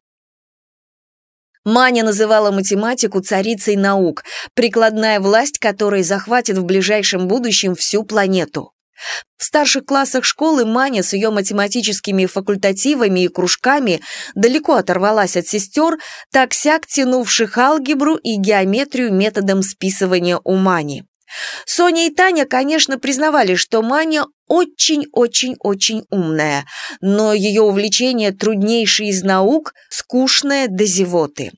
Маня называла математику царицей наук, прикладная власть которой захватит в ближайшем будущем всю планету. В старших классах школы Маня с ее математическими факультативами и кружками далеко оторвалась от сестер, так-сяк тянувших алгебру и геометрию методом списывания у Мани. Соня и Таня, конечно, признавали, что Маня очень-очень-очень умная, но ее увлечение труднейшее из наук, скучное до зевоты.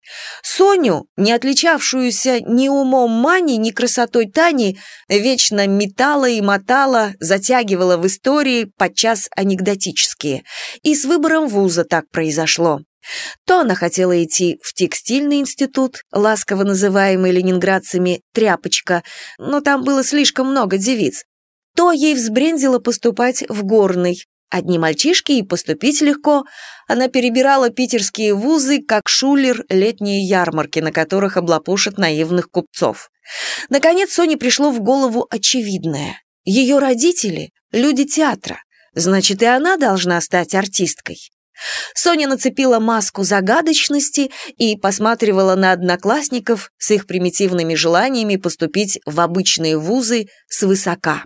Соню, не отличавшуюся ни умом Мани, ни красотой Тани, вечно метала и мотала, затягивала в истории, подчас анекдотические. И с выбором вуза так произошло. То она хотела идти в текстильный институт, ласково называемый ленинградцами «тряпочка», но там было слишком много девиц, то ей взбрендило поступать в горный. Одни мальчишки, и поступить легко. Она перебирала питерские вузы, как шулер летние ярмарки, на которых облапошат наивных купцов. Наконец Соне пришло в голову очевидное. Ее родители – люди театра, значит, и она должна стать артисткой. Соня нацепила маску загадочности и посматривала на одноклассников с их примитивными желаниями поступить в обычные вузы свысока.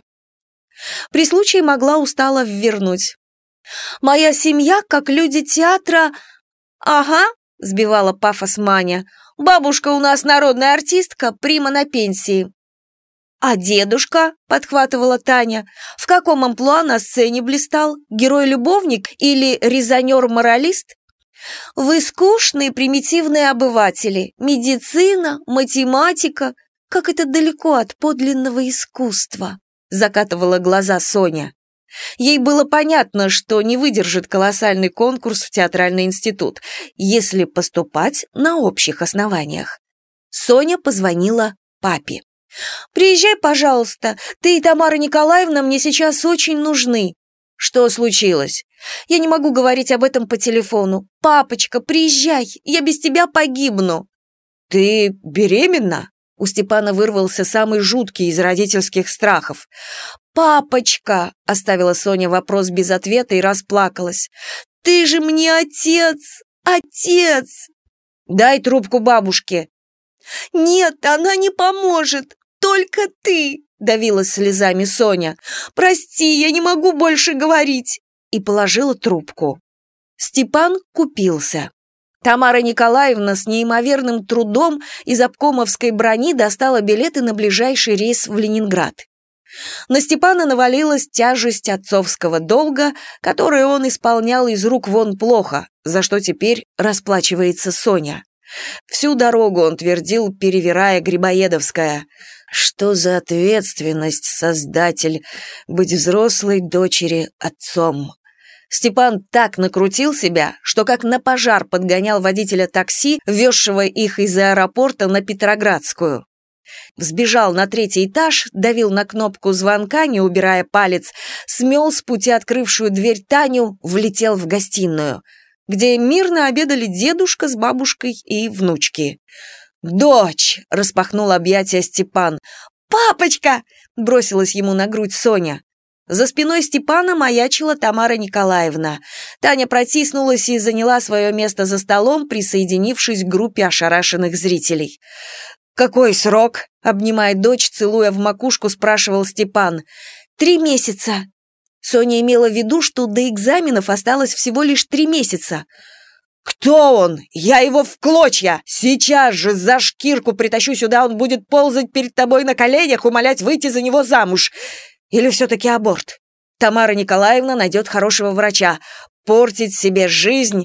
При случае могла устало ввернуть. «Моя семья, как люди театра...» «Ага», — сбивала пафос Маня, «бабушка у нас народная артистка, прима на пенсии». «А дедушка?» — подхватывала Таня. «В каком амплуа на сцене блистал? Герой-любовник или резонер-моралист?» «Вы скучные примитивные обыватели. Медицина, математика. Как это далеко от подлинного искусства!» — закатывала глаза Соня. Ей было понятно, что не выдержит колоссальный конкурс в театральный институт, если поступать на общих основаниях. Соня позвонила папе. «Приезжай, пожалуйста, ты и Тамара Николаевна мне сейчас очень нужны». «Что случилось?» «Я не могу говорить об этом по телефону. Папочка, приезжай, я без тебя погибну». «Ты беременна?» У Степана вырвался самый жуткий из родительских страхов. «Папочка!» — оставила Соня вопрос без ответа и расплакалась. «Ты же мне отец! Отец!» «Дай трубку бабушке!» «Нет, она не поможет! Только ты!» — давилась слезами Соня. «Прости, я не могу больше говорить!» И положила трубку. Степан купился. Тамара Николаевна с неимоверным трудом из обкомовской брони достала билеты на ближайший рейс в Ленинград. На Степана навалилась тяжесть отцовского долга, который он исполнял из рук вон плохо, за что теперь расплачивается Соня. Всю дорогу он твердил, перевирая Грибоедовское: «Что за ответственность, Создатель, быть взрослой дочери отцом?» Степан так накрутил себя, что как на пожар подгонял водителя такси, везшего их из аэропорта на Петроградскую. Взбежал на третий этаж, давил на кнопку звонка, не убирая палец, смел с пути открывшую дверь Таню, влетел в гостиную, где мирно обедали дедушка с бабушкой и внучки. «Дочь!» — распахнул объятия Степан. «Папочка!» — бросилась ему на грудь Соня. За спиной Степана маячила Тамара Николаевна. Таня протиснулась и заняла свое место за столом, присоединившись к группе ошарашенных зрителей. «Какой срок?» — обнимая дочь, целуя в макушку, спрашивал Степан. «Три месяца». Соня имела в виду, что до экзаменов осталось всего лишь три месяца. «Кто он? Я его в клочья! Сейчас же за шкирку притащу сюда, он будет ползать перед тобой на коленях, умолять выйти за него замуж. Или все-таки аборт? Тамара Николаевна найдет хорошего врача. Портить себе жизнь...»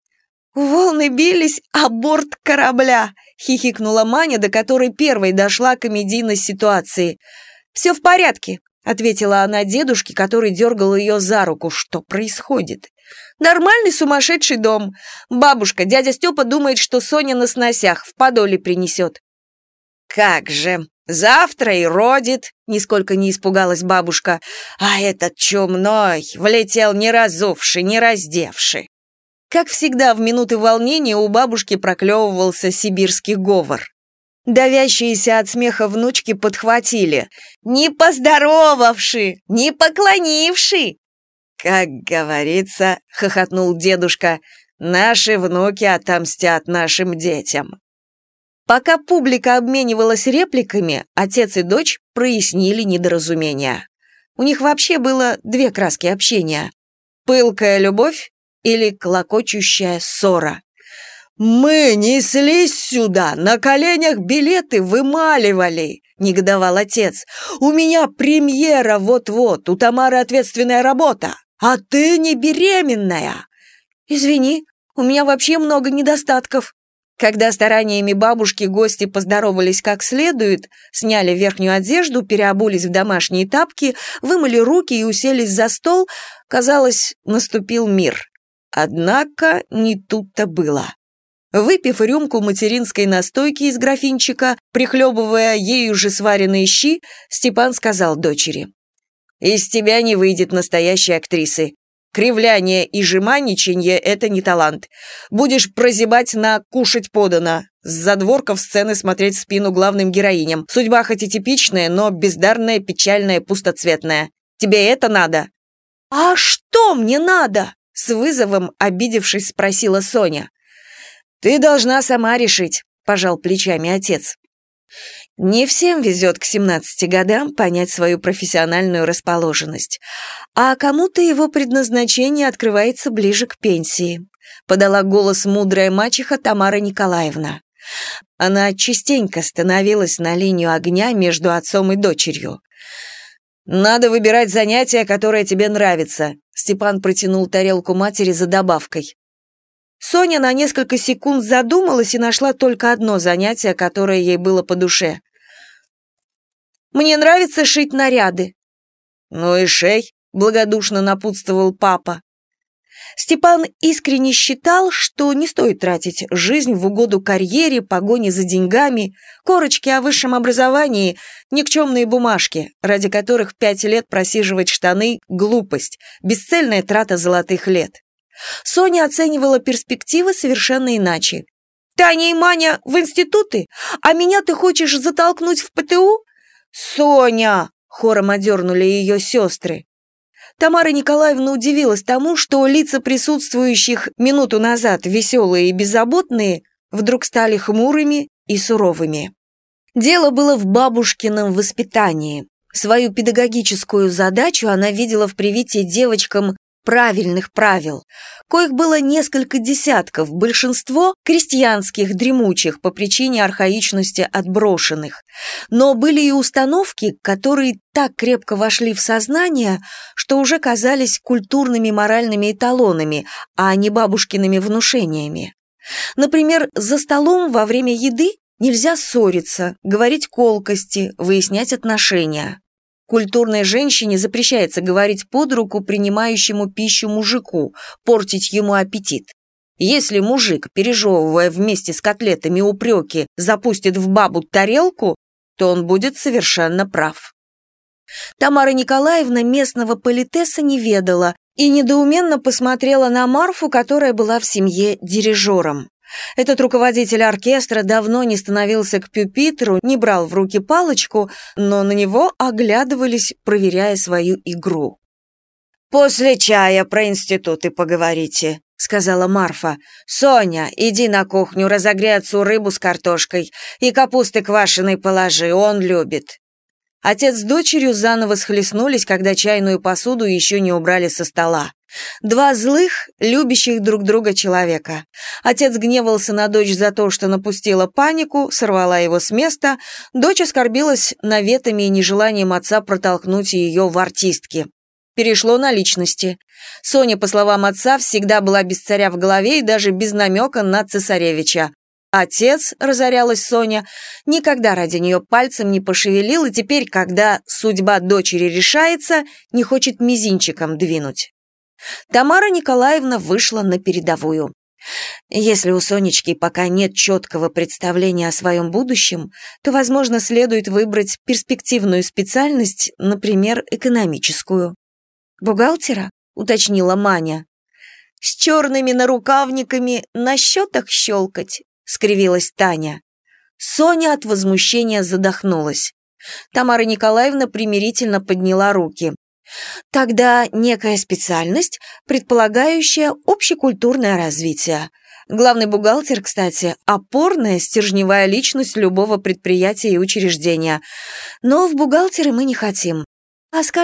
«Волны бились, а борт корабля!» — хихикнула Маня, до которой первой дошла комедийность ситуации. «Все в порядке», — ответила она дедушке, который дергал ее за руку. «Что происходит?» «Нормальный сумасшедший дом. Бабушка, дядя Степа думает, что Соня на сносях, в подоле принесет». «Как же! Завтра и родит!» — нисколько не испугалась бабушка. «А этот чумной влетел не разувший, не раздевший». Как всегда, в минуты волнения у бабушки проклевывался сибирский говор. Давящиеся от смеха внучки подхватили. «Не поздоровавши! Не поклонивши!» «Как говорится, — хохотнул дедушка, — наши внуки отомстят нашим детям». Пока публика обменивалась репликами, отец и дочь прояснили недоразумение. У них вообще было две краски общения. Пылкая любовь или клокочущая ссора. «Мы неслись сюда, на коленях билеты вымаливали», — негодовал отец. «У меня премьера вот-вот, у Тамары ответственная работа, а ты не беременная». «Извини, у меня вообще много недостатков». Когда стараниями бабушки гости поздоровались как следует, сняли верхнюю одежду, переобулись в домашние тапки, вымыли руки и уселись за стол, казалось, наступил мир. Однако не тут-то было. Выпив рюмку материнской настойки из графинчика, прихлебывая ею же сваренные щи, Степан сказал дочери: «Из тебя не выйдет настоящей актрисы. Кривляние и жеманничанье — это не талант. Будешь прозябать на «кушать подано», с задворков сцены смотреть в спину главным героиням. Судьба хоть и типичная, но бездарная, печальная, пустоцветная. Тебе это надо?» «А что мне надо?» — с вызовом, обидевшись, спросила Соня. «Ты должна сама решить», — пожал плечами отец. Не всем везет к семнадцати годам понять свою профессиональную расположенность, а кому-то его предназначение открывается ближе к пенсии, подала голос мудрая мачеха Тамара Николаевна. Она частенько становилась на линию огня между отцом и дочерью. «Надо выбирать занятие, которое тебе нравится», — Степан протянул тарелку матери за добавкой. Соня на несколько секунд задумалась и нашла только одно занятие, которое ей было по душе. «Мне нравится шить наряды». «Ну и шей», — благодушно напутствовал папа. Степан искренне считал, что не стоит тратить жизнь в угоду карьере, погоне за деньгами, корочки о высшем образовании, никчемные бумажки, ради которых пять лет просиживать штаны — глупость, бесцельная трата золотых лет. Соня оценивала перспективы совершенно иначе. «Таня и Маня в институты? А меня ты хочешь затолкнуть в ПТУ?» «Соня!» — хором одернули ее сестры. Тамара Николаевна удивилась тому, что лица присутствующих минуту назад веселые и беззаботные вдруг стали хмурыми и суровыми. Дело было в бабушкином воспитании. Свою педагогическую задачу она видела в привитии девочкам правильных правил, коих было несколько десятков, большинство крестьянских, дремучих, по причине архаичности отброшенных. Но были и установки, которые так крепко вошли в сознание, что уже казались культурными моральными эталонами, а не бабушкиными внушениями. Например, за столом во время еды нельзя ссориться, говорить колкости, выяснять отношения. Культурной женщине запрещается говорить под руку принимающему пищу мужику, портить ему аппетит. Если мужик, пережевывая вместе с котлетами упреки, запустит в бабу тарелку, то он будет совершенно прав. Тамара Николаевна местного политеса не ведала и недоуменно посмотрела на Марфу, которая была в семье дирижером. Этот руководитель оркестра давно не становился к пюпитру, не брал в руки палочку, но на него оглядывались, проверяя свою игру. «После чая про институты поговорите», — сказала Марфа. «Соня, иди на кухню, разогрей отцу рыбу с картошкой и капусты квашеной положи, он любит». Отец с дочерью заново схлестнулись, когда чайную посуду еще не убрали со стола. Два злых, любящих друг друга человека. Отец гневался на дочь за то, что напустила панику, сорвала его с места, дочь оскорбилась наветами и нежеланием отца протолкнуть ее в артистки. Перешло на личности. Соня, по словам отца, всегда была без царя в голове и даже без намека на цесаревича. Отец, разорялась Соня, никогда ради нее пальцем не пошевелил, и теперь, когда судьба дочери решается, не хочет мизинчиком двинуть. Тамара Николаевна вышла на передовую. Если у Сонечки пока нет четкого представления о своем будущем, то, возможно, следует выбрать перспективную специальность, например, экономическую. «Бухгалтера?» — уточнила Маня. «С черными нарукавниками на счетах щелкать», — скривилась Таня. Соня от возмущения задохнулась. Тамара Николаевна примирительно подняла руки. «Тогда некая специальность, предполагающая общекультурное развитие. Главный бухгалтер, кстати, опорная, стержневая личность любого предприятия и учреждения. Но в бухгалтеры мы не хотим. А, скажем,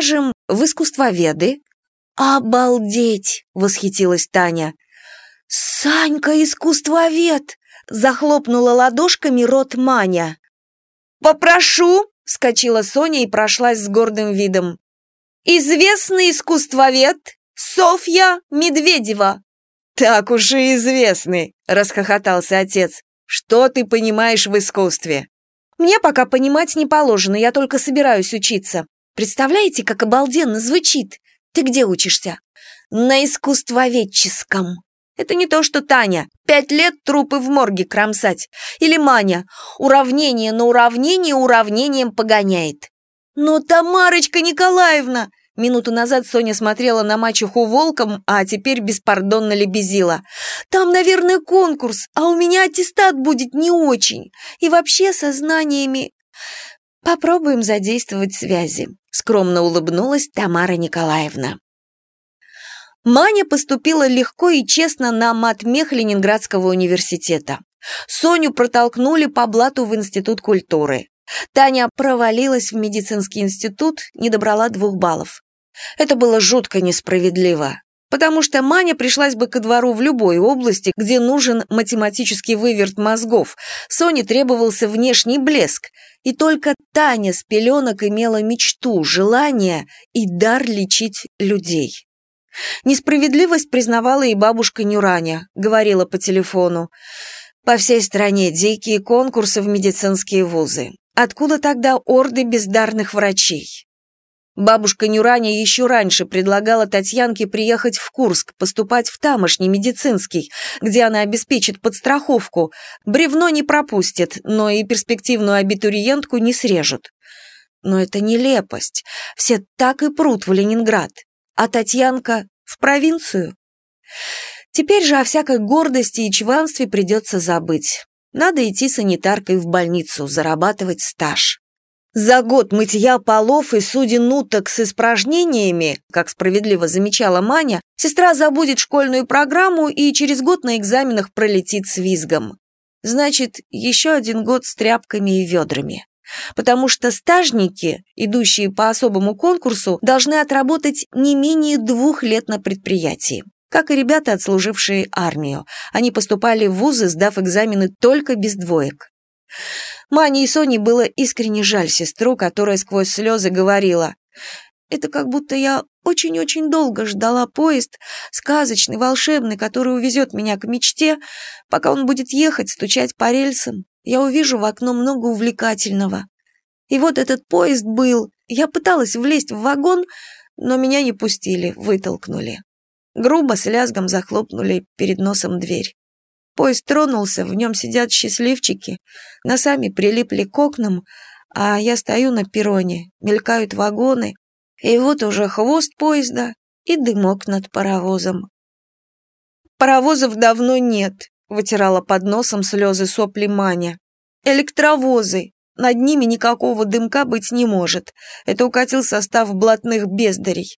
в искусствоведы». «Обалдеть!» — восхитилась Таня. «Санька искусствовед!» — захлопнула ладошками рот Маня. «Попрошу!» — вскочила Соня и прошлась с гордым видом. «Известный искусствовед Софья Медведева!» «Так уж и известный!» — расхохотался отец. «Что ты понимаешь в искусстве?» «Мне пока понимать не положено, я только собираюсь учиться. Представляете, как обалденно звучит? Ты где учишься?» «На искусствоведческом». Это не то, что Таня. Пять лет трупы в морге кромсать. Или Маня. Уравнение на уравнение уравнением погоняет. «Но, Тамарочка Николаевна!» Минуту назад Соня смотрела на мачеху волком, а теперь беспардонно лебезила. «Там, наверное, конкурс, а у меня аттестат будет не очень. И вообще со знаниями...» «Попробуем задействовать связи», — скромно улыбнулась Тамара Николаевна. Маня поступила легко и честно на матмех Ленинградского университета. Соню протолкнули по блату в Институт культуры. Таня провалилась в медицинский институт, не добрала двух баллов. Это было жутко несправедливо, потому что Маня пришлась бы ко двору в любой области, где нужен математический выверт мозгов. Соне требовался внешний блеск, и только Таня с пеленок имела мечту, желание и дар лечить людей. Несправедливость признавала и бабушка Нюраня, говорила по телефону. По всей стране дикие конкурсы в медицинские вузы. Откуда тогда орды бездарных врачей? Бабушка Нюраня еще раньше предлагала Татьянке приехать в Курск, поступать в тамошний медицинский, где она обеспечит подстраховку. Бревно не пропустит, но и перспективную абитуриентку не срежут. Но это нелепость. Все так и прут в Ленинград. А Татьянка в провинцию? Теперь же о всякой гордости и чванстве придется забыть. Надо идти санитаркой в больницу, зарабатывать стаж. За год мытья полов и суден уток с испражнениями, как справедливо замечала Маня, сестра забудет школьную программу и через год на экзаменах пролетит с визгом. Значит, еще один год с тряпками и ведрами. Потому что стажники, идущие по особому конкурсу, должны отработать не менее двух лет на предприятии. Как и ребята, отслужившие армию. Они поступали в вузы, сдав экзамены только без двоек. Мане и Соне было искренне жаль сестру, которая сквозь слезы говорила: «Это как будто я очень-очень долго ждала поезд, сказочный, волшебный, который увезет меня к мечте. Пока он будет ехать, стучать по рельсам, я увижу в окно много увлекательного. И вот этот поезд был. Я пыталась влезть в вагон, но меня не пустили, вытолкнули. Грубо с лязгом захлопнули перед носом дверь. Поезд тронулся, в нем сидят счастливчики, носами прилипли к окнам, а я стою на перроне, мелькают вагоны, и вот уже хвост поезда и дымок над паровозом. Паровозов давно нет», — вытирала под носом слезы сопли Маня. «Электровозы. Над ними никакого дымка быть не может. Это укатил состав блатных бездарей».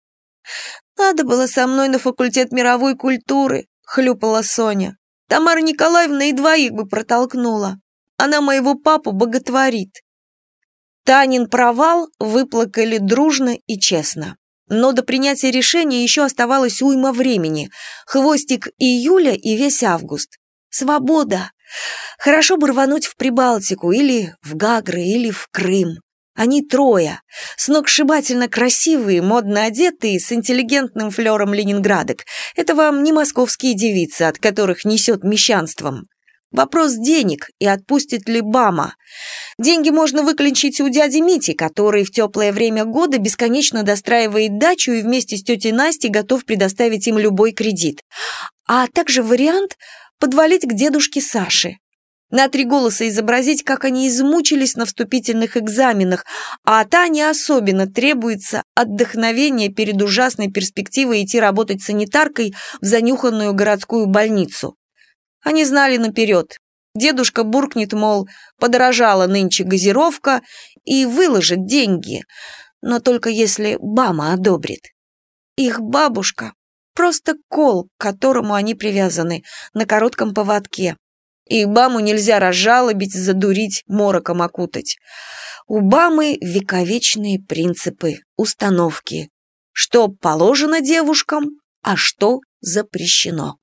«Надо было со мной на факультет мировой культуры», — хлюпала Соня. «Тамара Николаевна и двоих бы протолкнула. Она моего папу боготворит». Танин провал выплакали дружно и честно. Но до принятия решения еще оставалось уйма времени. Хвостик июля и весь август. Свобода. Хорошо бы рвануть в Прибалтику, или в Гагры, или в Крым. Они трое, сногсшибательно красивые, модно одетые, с интеллигентным флером ленинградок. Это вам не московские девицы, от которых несет мещанством. Вопрос денег, и отпустит ли Бама. Деньги можно выклинчить у дяди Мити, который в теплое время года бесконечно достраивает дачу и вместе с тетей Настей готов предоставить им любой кредит. А также вариант подвалить к дедушке Саше. На три голоса изобразить, как они измучились на вступительных экзаменах, а Тане особенно требуется отдохновение перед ужасной перспективой идти работать санитаркой в занюханную городскую больницу. Они знали наперед. Дедушка буркнет, мол, подорожала нынче газировка, и выложит деньги, но только если Бама одобрит. Их бабушка — просто кол, к которому они привязаны, на коротком поводке. И Баму нельзя разжалобить, задурить, мороком окутать. У Бамы вековечные принципы, установки. Что положено девушкам, а что запрещено.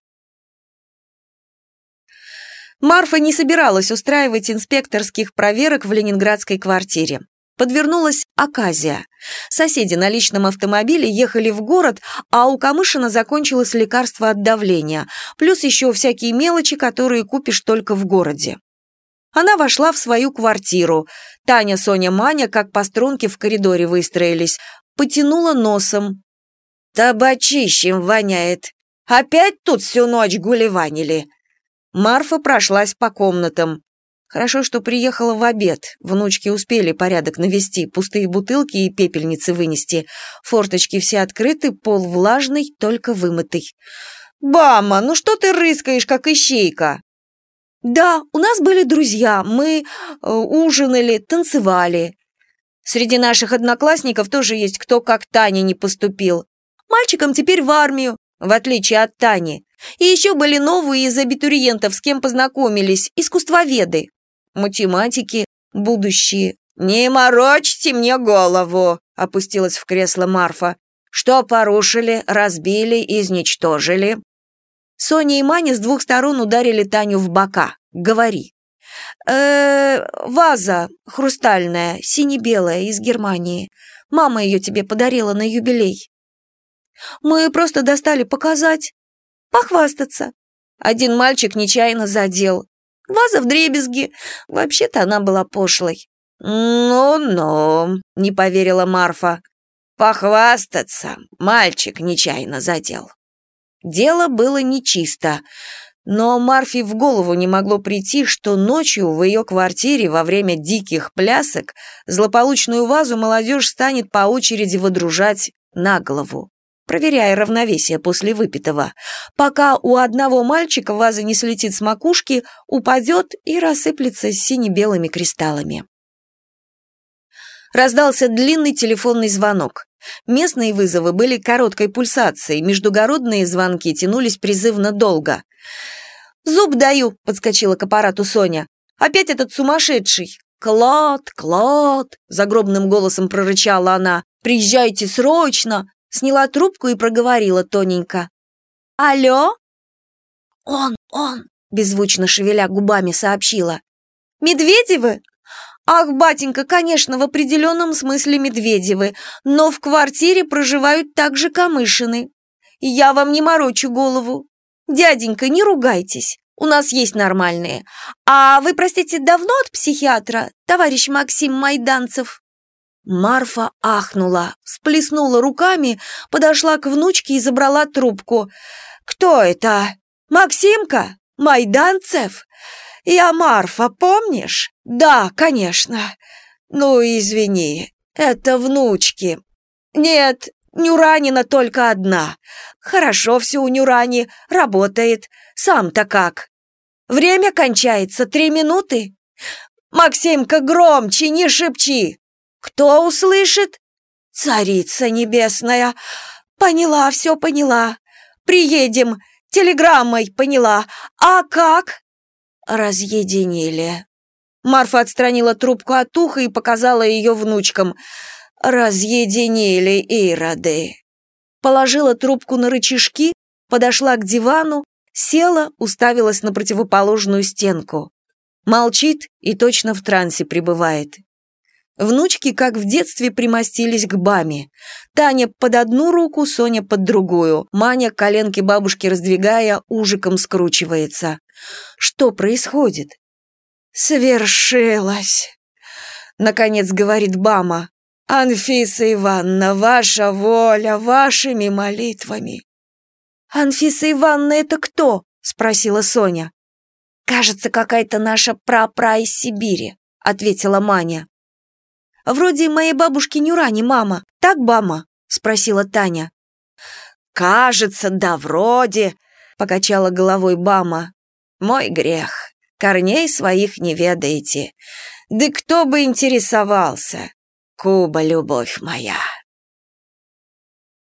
Марфа не собиралась устраивать инспекторских проверок в ленинградской квартире. Подвернулась оказия. Соседи на личном автомобиле ехали в город, а у Камышина закончилось лекарство от давления, плюс еще всякие мелочи, которые купишь только в городе. Она вошла в свою квартиру. Таня, Соня, Маня, как по струнке в коридоре выстроились, потянула носом. «Табачищем воняет. Опять тут всю ночь гулеванили». Марфа прошлась по комнатам. Хорошо, что приехала в обед. Внучки успели порядок навести, пустые бутылки и пепельницы вынести. Форточки все открыты, пол влажный, только вымытый. «Бама, ну что ты рыскаешь, как ищейка?» «Да, у нас были друзья, мы э, ужинали, танцевали. Среди наших одноклассников тоже есть кто как Таня не поступил. Мальчикам теперь в армию, в отличие от Тани. И еще были новые из абитуриентов, с кем познакомились, искусствоведы. Математики, будущие». «Не морочьте мне голову», — опустилась в кресло Марфа. «Что порушили, разбили, изничтожили?» Соня и Маня с двух сторон ударили Таню в бока. «Говори». «Э-э, ваза хрустальная, сине-белая, из Германии. Мама ее тебе подарила на юбилей». «Мы просто достали показать, похвастаться». Один мальчик нечаянно задел. «Ваза вдребезги. Вообще-то она была пошлой». «Ну-ну», — не поверила Марфа. «Похвастаться. Мальчик нечаянно задел». Дело было нечисто, но Марфе в голову не могло прийти, что ночью в ее квартире во время диких плясок злополучную вазу молодежь станет по очереди водружать на голову, проверяя равновесие после выпитого, пока у одного мальчика ваза не слетит с макушки, упадет и рассыплется с сине-белыми кристаллами. Раздался длинный телефонный звонок. Местные вызовы были короткой пульсацией, междугородные звонки тянулись призывно долго. «Зуб даю», — подскочила к аппарату Соня. «Опять этот сумасшедший». «Клод, Клод», — загробным голосом прорычала она. «Приезжайте срочно». Сняла трубку и проговорила тоненько. «Алло?» «Он, он», — беззвучно шевеля губами сообщила. «Медведевы? Ах, батенька, конечно, в определенном смысле Медведевы, но в квартире проживают также Камышины. Я вам не морочу голову. Дяденька, не ругайтесь, у нас есть нормальные. А вы, простите, давно от психиатра, товарищ Максим Майданцев?» Марфа ахнула, всплеснула руками, подошла к внучке и забрала трубку. «Кто это? Максимка? Майданцев? Я Марфа, помнишь? Да, конечно. Ну, извини, это внучки. Нет, Нюранина только одна. Хорошо все у Нюрани, работает. Сам-то как? Время кончается, три минуты? Максимка, громче, не шепчи. Кто услышит? Царица небесная. Поняла, все поняла. Приедем. Телеграммой поняла. А как? Разъединили. Марфа отстранила трубку от уха и показала ее внучкам. Разъединили ироды. Положила трубку на рычажки, подошла к дивану, села, уставилась на противоположную стенку. Молчит и точно в трансе пребывает. Внучки, как в детстве, примостились к Баме. Таня под одну руку, Соня под другую. Маня, коленки бабушки раздвигая, ужиком скручивается. Что происходит? «Свершилось!» Наконец говорит Бама. «Анфиса Ивановна, ваша воля, вашими молитвами». «Анфиса Ивановна, это кто?» спросила Соня. «Кажется, какая-то наша пра-пра из Сибири», ответила Маня. «Вроде моей бабушки Нюрани мама, так, Бама?» — спросила Таня. «Кажется, да вроде», — покачала головой Бама. «Мой грех, корней своих не ведаете. Да кто бы интересовался? Куба, любовь моя».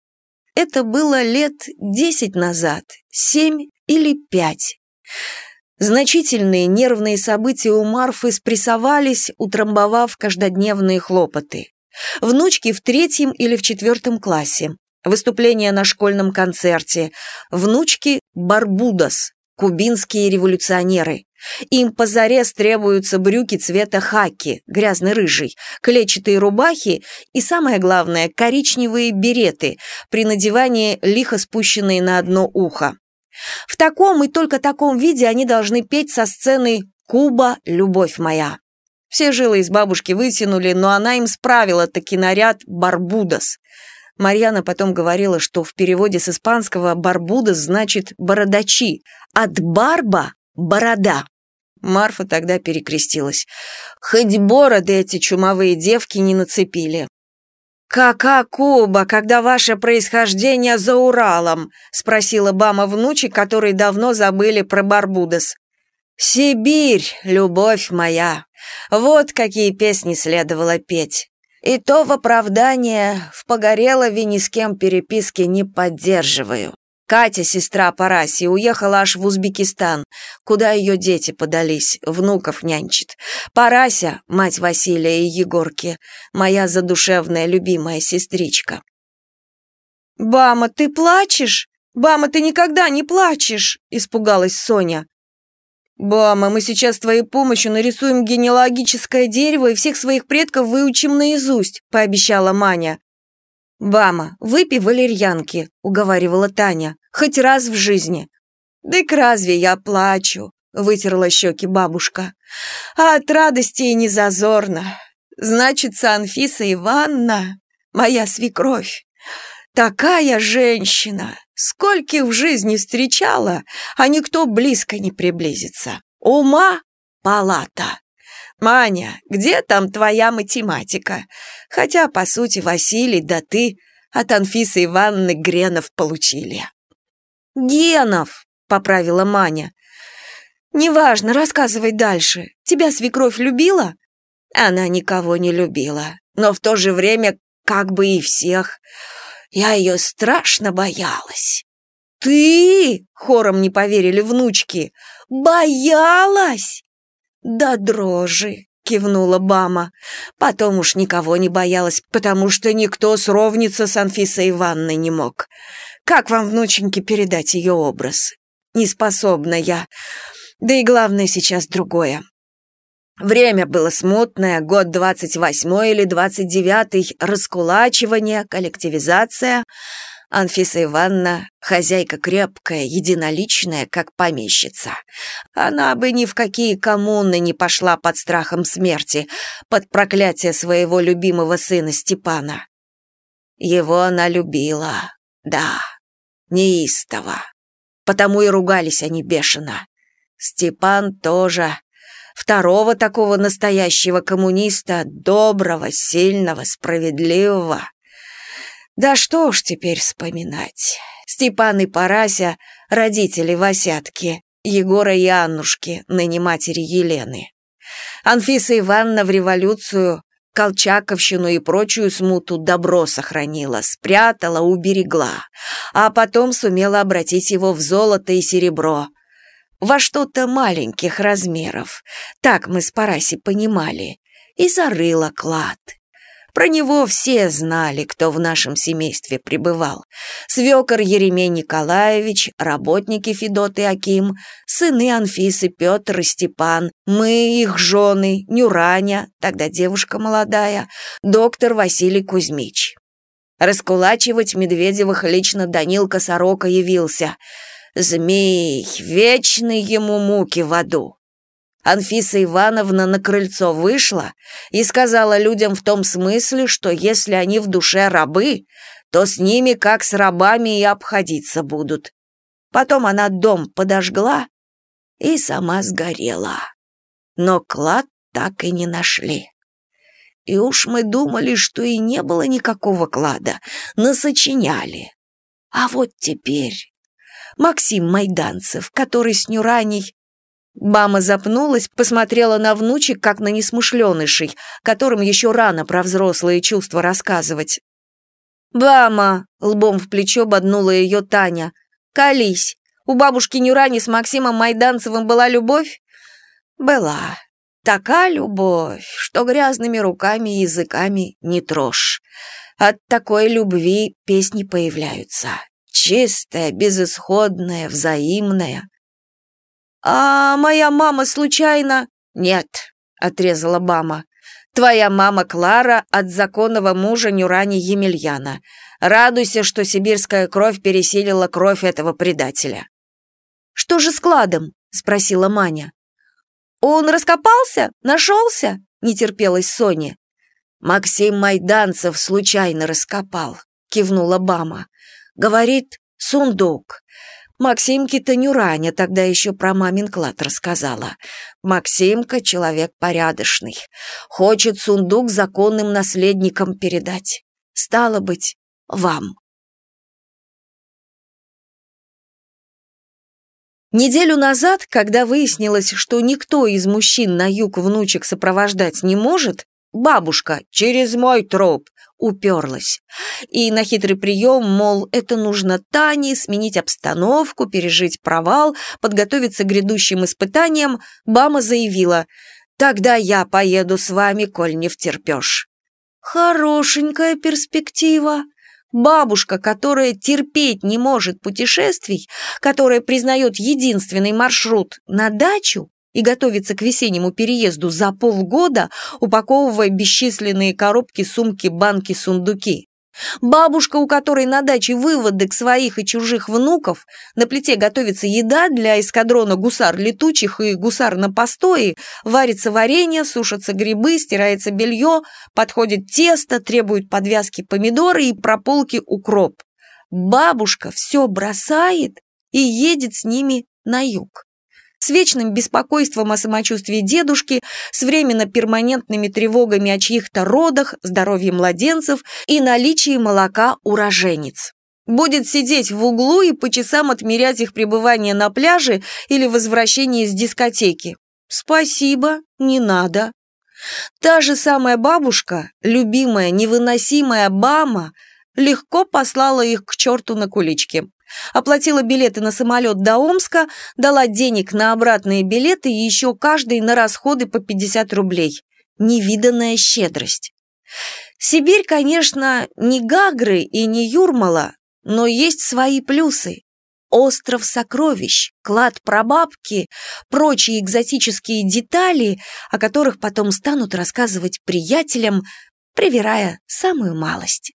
Это было лет десять назад, семь или пять. Значительные нервные события у Марфы спрессовались, утрамбовав каждодневные хлопоты. Внучки в третьем или в четвертом классе. Выступление на школьном концерте. Внучки «Барбудос», кубинские революционеры. Им позарез требуются брюки цвета хаки, грязно-рыжий, клетчатые рубахи и, самое главное, коричневые береты, при надевании лихо спущенные на одно ухо. В таком и только таком виде они должны петь со сцены «Куба, любовь моя». Все жилы из бабушки вытянули, но она им справила таки наряд «Барбудос». Марьяна потом говорила, что в переводе с испанского «барбудос» значит «бородачи», от «барба» — «борода». Марфа тогда перекрестилась. Хоть бороды эти чумовые девки не нацепили. «Кака Куба, когда ваше происхождение за Уралом?» — спросила Бама внучек, которые давно забыли про Барбудос. «Сибирь, любовь моя!» Вот какие песни следовало петь. И то в оправдание в Погорелове ни с кем переписки не поддерживаю. Катя, сестра Параси, уехала аж в Узбекистан, куда ее дети подались, внуков нянчит. Парася, мать Василия и Егорки, моя задушевная любимая сестричка. «Бама, ты плачешь? Бама, ты никогда не плачешь!» — испугалась Соня. «Бама, мы сейчас с твоей помощью нарисуем генеалогическое дерево и всех своих предков выучим наизусть», — пообещала Маня. «Бама, выпей валерьянки», — уговаривала Таня, — «хоть раз в жизни». «Дык разве я плачу?» — вытерла щеки бабушка. «А от радости и не зазорно. Значится, Анфиса Ивановна, моя свекровь, такая женщина, скольких в жизни встречала, а никто близко не приблизится. Ума палата. Маня, где там твоя математика? Хотя, по сути, Василий да ты от Анфисы Ивановны Гренов получили». «Генов», — поправила Маня. «Неважно, рассказывай дальше. Тебя свекровь любила?» Она никого не любила, но в то же время как бы и всех. Я ее страшно боялась. «Ты?» — хором не поверили внучки. «Боялась?» «Да дрожи», — кивнула Бама. «Потом уж никого не боялась, потому что никто сровниться с Анфисой Ивановной не мог. Как вам, внученьки, передать ее образ? Неспособна я. Да и главное сейчас другое. Время было смутное, год двадцать восьмой или двадцать девятый, раскулачивание, коллективизация. Анфиса Ивановна — хозяйка крепкая, единоличная, как помещица. Она бы ни в какие коммуны не пошла под страхом смерти, под проклятие своего любимого сына Степана. Его она любила, да, неистово. Потому и ругались они бешено. Степан тоже. Второго такого настоящего коммуниста, доброго, сильного, справедливого. Да что уж теперь вспоминать. Степан и Парася — родители Васятки, Егора и Аннушки, ныне матери Елены. Анфиса Ивановна в революцию колчаковщину и прочую смуту добро сохранила, спрятала, уберегла, а потом сумела обратить его в золото и серебро, во что-то маленьких размеров, так мы с Парасей понимали, и зарыла клад. Про него все знали, кто в нашем семействе пребывал. Свекор Еремей Николаевич, работники Федот и Аким, сыны Анфисы Петр и Степан, мы, их жены, Нюраня, тогда девушка молодая, доктор Василий Кузьмич. Раскулачивать Медведевых лично Данилка Сорока явился. Змей, вечные ему муки в аду. Анфиса Ивановна на крыльцо вышла и сказала людям в том смысле, что если они в душе рабы, то с ними как с рабами и обходиться будут. Потом она дом подожгла и сама сгорела. Но клад так и не нашли. И уж мы думали, что и не было никакого клада, насочиняли. А вот теперь Максим Майданцев, который с Нюраней... Бама запнулась, посмотрела на внучек, как на несмышленышей, которым еще рано про взрослые чувства рассказывать. «Бама!» — лбом в плечо боднула ее Таня. «Колись! У бабушки Нюрани с Максимом Майданцевым была любовь? Была. Такая любовь, что грязными руками и языками не трожь. От такой любви песни появляются. Чистая, безысходная, взаимная. А моя мама случайно... Нет, отрезала Бама. Твоя мама Клара от законного мужа Нюрани Емельяна. Радуйся, что сибирская кровь пересилила кровь этого предателя. Что же с кладом? Спросила Маня. Он раскопался? Нашелся? Не терпелась Соня. Максим Майданцев случайно раскопал, кивнула Бама. Говорит, сундук. Максимке-то Нюраня тогда еще про мамин клад рассказала. Максимка человек порядочный. Хочет сундук законным наследникам передать. Стало быть, вам. Неделю назад, когда выяснилось, что никто из мужчин на юг внучек сопровождать не может, бабушка через мой труп уперлась. И на хитрый прием, мол, это нужно Тане сменить обстановку, пережить провал, подготовиться к грядущим испытаниям, Бама заявила: «Тогда я поеду с вами, коль не втерпешь». Хорошенькая перспектива. Бабушка, которая терпеть не может путешествий, которая признает единственный маршрут на дачу и готовится к весеннему переезду за полгода, упаковывая бесчисленные коробки, сумки, банки, сундуки. Бабушка, у которой на даче выводок своих и чужих внуков, на плите готовится еда для эскадрона гусар летучих и гусар на постое, варится варенье, сушатся грибы, стирается белье, подходит тесто, требует подвязки помидоры и прополки укроп. Бабушка все бросает и едет с ними на юг. С вечным беспокойством о самочувствии дедушки, с временно-перманентными тревогами о чьих-то родах, здоровье младенцев и наличии молока у рожениц. Будет сидеть в углу и по часам отмерять их пребывание на пляже или возвращение с дискотеки. Спасибо, не надо. Та же самая бабушка, любимая, невыносимая Бама, легко послала их к черту на куличке. Оплатила билеты на самолет до Омска, дала денег на обратные билеты и еще каждый на расходы по пятьдесят рублей. Невиданная щедрость. Сибирь, конечно, не Гагры и не Юрмала, но есть свои плюсы. Остров сокровищ, клад прабабки, прочие экзотические детали, о которых потом станут рассказывать приятелям, привирая самую малость.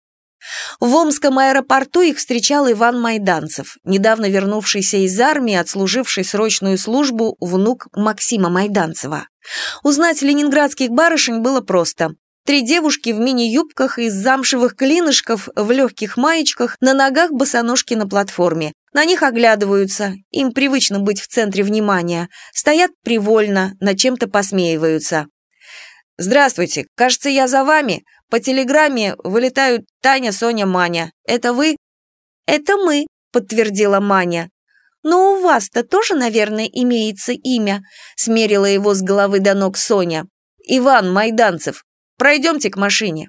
В Омском аэропорту их встречал Иван Майданцев, недавно вернувшийся из армии, отслуживший срочную службу внук Максима Майданцева. Узнать ленинградских барышень было просто. Три девушки в мини-юбках из замшевых клинышков, в легких маечках, на ногах босоножки на платформе. На них оглядываются, им привычно быть в центре внимания, стоят привольно, над чем-то посмеиваются. «Здравствуйте, кажется, я за вами. По телеграмме вылетают Таня, Соня, Маня. Это вы?» «Это мы», — подтвердила Маня. «Но у вас-то тоже, наверное, имеется имя», — смерила его с головы до ног Соня. «Иван Майданцев. Пройдемте к машине».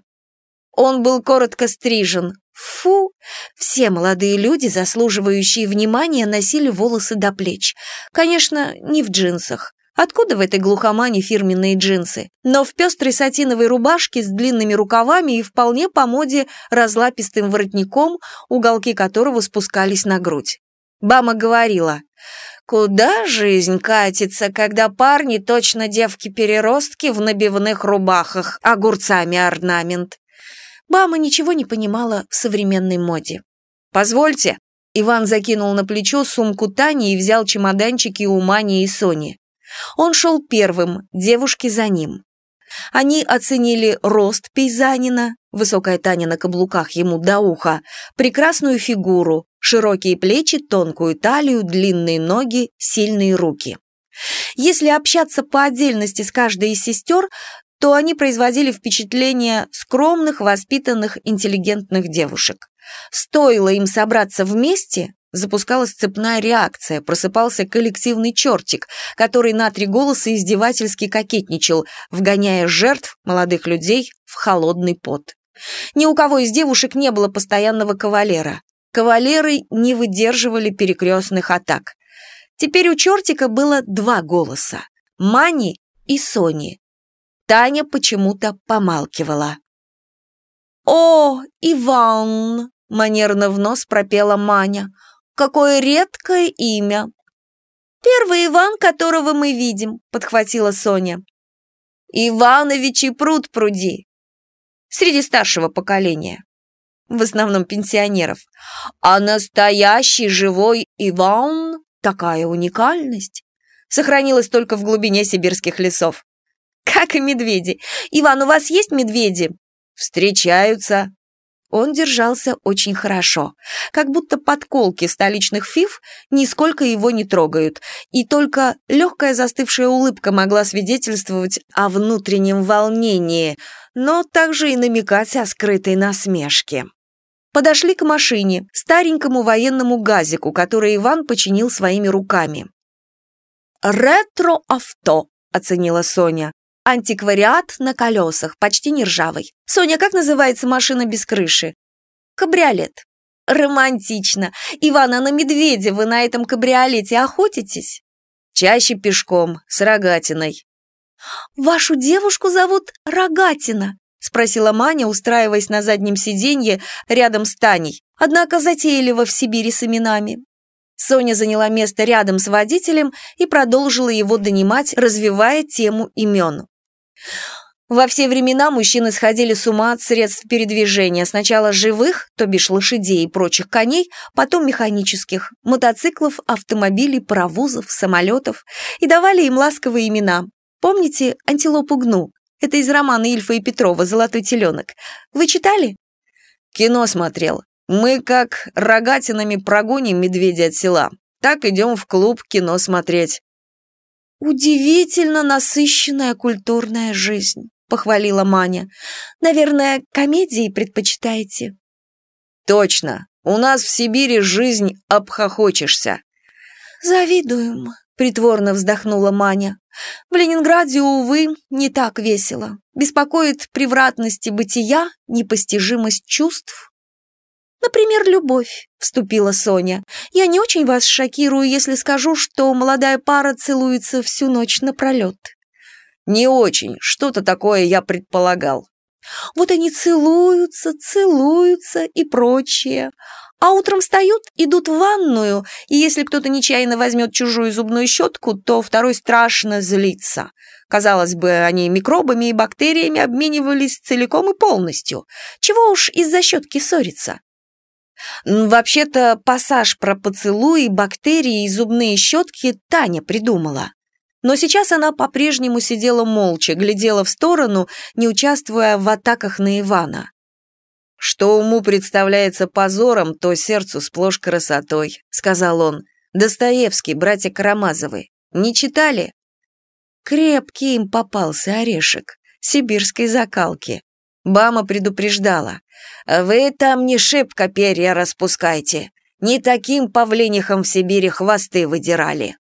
Он был коротко стрижен. Фу! Все молодые люди, заслуживающие внимания, носили волосы до плеч. Конечно, не в джинсах. Откуда в этой глухомане фирменные джинсы? Но в пестрой сатиновой рубашке с длинными рукавами и вполне по моде разлапистым воротником, уголки которого спускались на грудь. Бама говорила: «Куда жизнь катится, когда парни точно девки-переростки в набивных рубахах, огурцами орнамент?» Бама ничего не понимала в современной моде. «Позвольте». Иван закинул на плечо сумку Тани и взял чемоданчики у Мани и Сони. Он шел первым, девушки за ним. Они оценили рост пейзанина, высокая Таня на каблуках ему до уха, прекрасную фигуру, широкие плечи, тонкую талию, длинные ноги, сильные руки. Если общаться по отдельности с каждой из сестер, то они производили впечатление скромных, воспитанных, интеллигентных девушек. Стоило им собраться вместе, запускалась цепная реакция, просыпался коллективный чертик, который на три голоса издевательски кокетничал, вгоняя жертв, молодых людей, в холодный пот. Ни у кого из девушек не было постоянного кавалера. Кавалеры не выдерживали перекрестных атак. Теперь у чертика было два голоса – Мани и Сони. Таня почему-то помалкивала. «О, Иван!» – манерно в нос пропела Маня. «Какое редкое имя!» «Первый Иван, которого мы видим», – подхватила Соня. «Ивановичи пруд пруди». Среди старшего поколения. В основном пенсионеров. А настоящий живой Иван – такая уникальность. Сохранилась только в глубине сибирских лесов. Как и медведи. Иван, у вас есть медведи? Встречаются. Он держался очень хорошо, как будто подколки столичных фиф нисколько его не трогают, и только легкая застывшая улыбка могла свидетельствовать о внутреннем волнении, но также и намекать о скрытой насмешке. Подошли к машине, старенькому военному газику, который Иван починил своими руками. «Ретро-авто», — оценила Соня. «Антиквариат на колесах, почти не ржавый. Соня, как называется машина без крыши?» «Кабриолет». «Романтично. Иван, а на медведя вы на этом кабриолете охотитесь?» «Чаще пешком, с рогатиной». «Вашу девушку зовут Рогатина?» — спросила Маня, устраиваясь на заднем сиденье рядом с Таней, однако затейливо в Сибири с именами. Соня заняла место рядом с водителем и продолжила его донимать, развивая тему имен. Во все времена мужчины сходили с ума от средств передвижения, сначала живых, то бишь лошадей и прочих коней, потом механических, мотоциклов, автомобилей, паровозов, самолетов, и давали им ласковые имена. Помните антилопу Гну? Это из романа Ильфа и Петрова «Золотой теленок». Вы читали? Кино смотрел. Мы как рогатинами прогоним медведя от села, так идем в клуб кино смотреть. «Удивительно насыщенная культурная жизнь», — похвалила Маня. «Наверное, комедии предпочитаете?» «Точно. У нас в Сибири жизнь обхохочешься». «Завидуем», — притворно вздохнула Маня. «В Ленинграде, увы, не так весело. Беспокоит превратности бытия, непостижимость чувств». «Например, любовь», — вступила Соня. «Я не очень вас шокирую, если скажу, что молодая пара целуется всю ночь напролет». «Не очень. Что-то такое я предполагал». «Вот они целуются, целуются и прочее. А утром встают, идут в ванную, и если кто-то нечаянно возьмет чужую зубную щетку, то второй страшно злится. Казалось бы, они микробами и бактериями обменивались целиком и полностью. Чего уж из-за щетки ссориться?» Вообще-то пассаж про поцелуи, бактерии и зубные щетки Таня придумала. Но сейчас она по-прежнему сидела молча, глядела в сторону, не участвуя в атаках на Ивана. «Что уму представляется позором, то сердцу сплошь красотой», — сказал он. «Достоевский, братья Карамазовы. Не читали?» Крепкий им попался орешек, сибирской закалки. Бама предупреждала. «Вы там не шибко перья распускайте, не таким павлинихом в Сибири хвосты выдирали».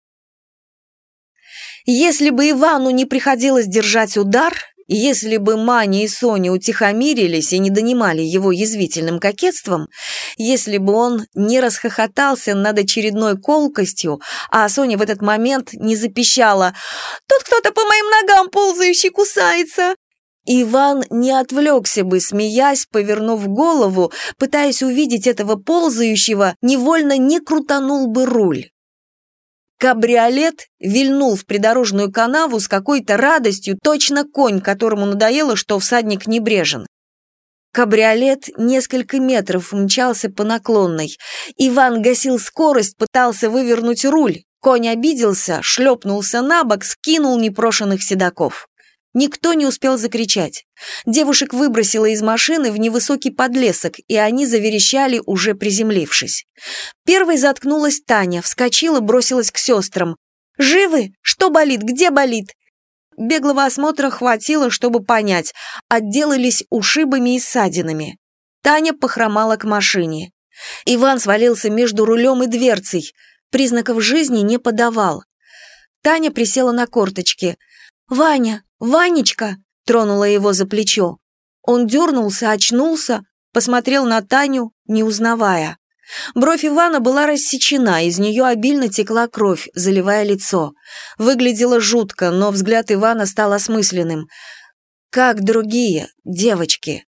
Если бы Ивану не приходилось держать удар, если бы Маня и Соня утихомирились и не донимали его язвительным кокетством, если бы он не расхохотался над очередной колкостью, а Соня в этот момент не запищала «Тут кто-то по моим ногам ползающий кусается», Иван не отвлекся бы, смеясь, повернув голову, пытаясь увидеть этого ползающего, невольно не крутанул бы руль. Кабриолет вильнул в придорожную канаву с какой-то радостью, точно конь, которому надоело, что всадник небрежен. Кабриолет несколько метров мчался по наклонной. Иван гасил скорость, пытался вывернуть руль. Конь обиделся, шлепнулся на бок, скинул непрошенных седаков. Никто не успел закричать. Девушек выбросило из машины в невысокий подлесок, и они заверещали, уже приземлившись. Первой заткнулась Таня, вскочила, бросилась к сестрам. «Живы? Что болит? Где болит?» Беглого осмотра хватило, чтобы понять, отделались ушибами и ссадинами. Таня похромала к машине. Иван свалился между рулем и дверцей, признаков жизни не подавал. Таня присела на корточки. «Ваня! Ванечка!» — тронула его за плечо. Он дернулся, очнулся, посмотрел на Таню, не узнавая. Бровь Ивана была рассечена, из нее обильно текла кровь, заливая лицо. Выглядело жутко, но взгляд Ивана стал осмысленным. «Как другие девочки?»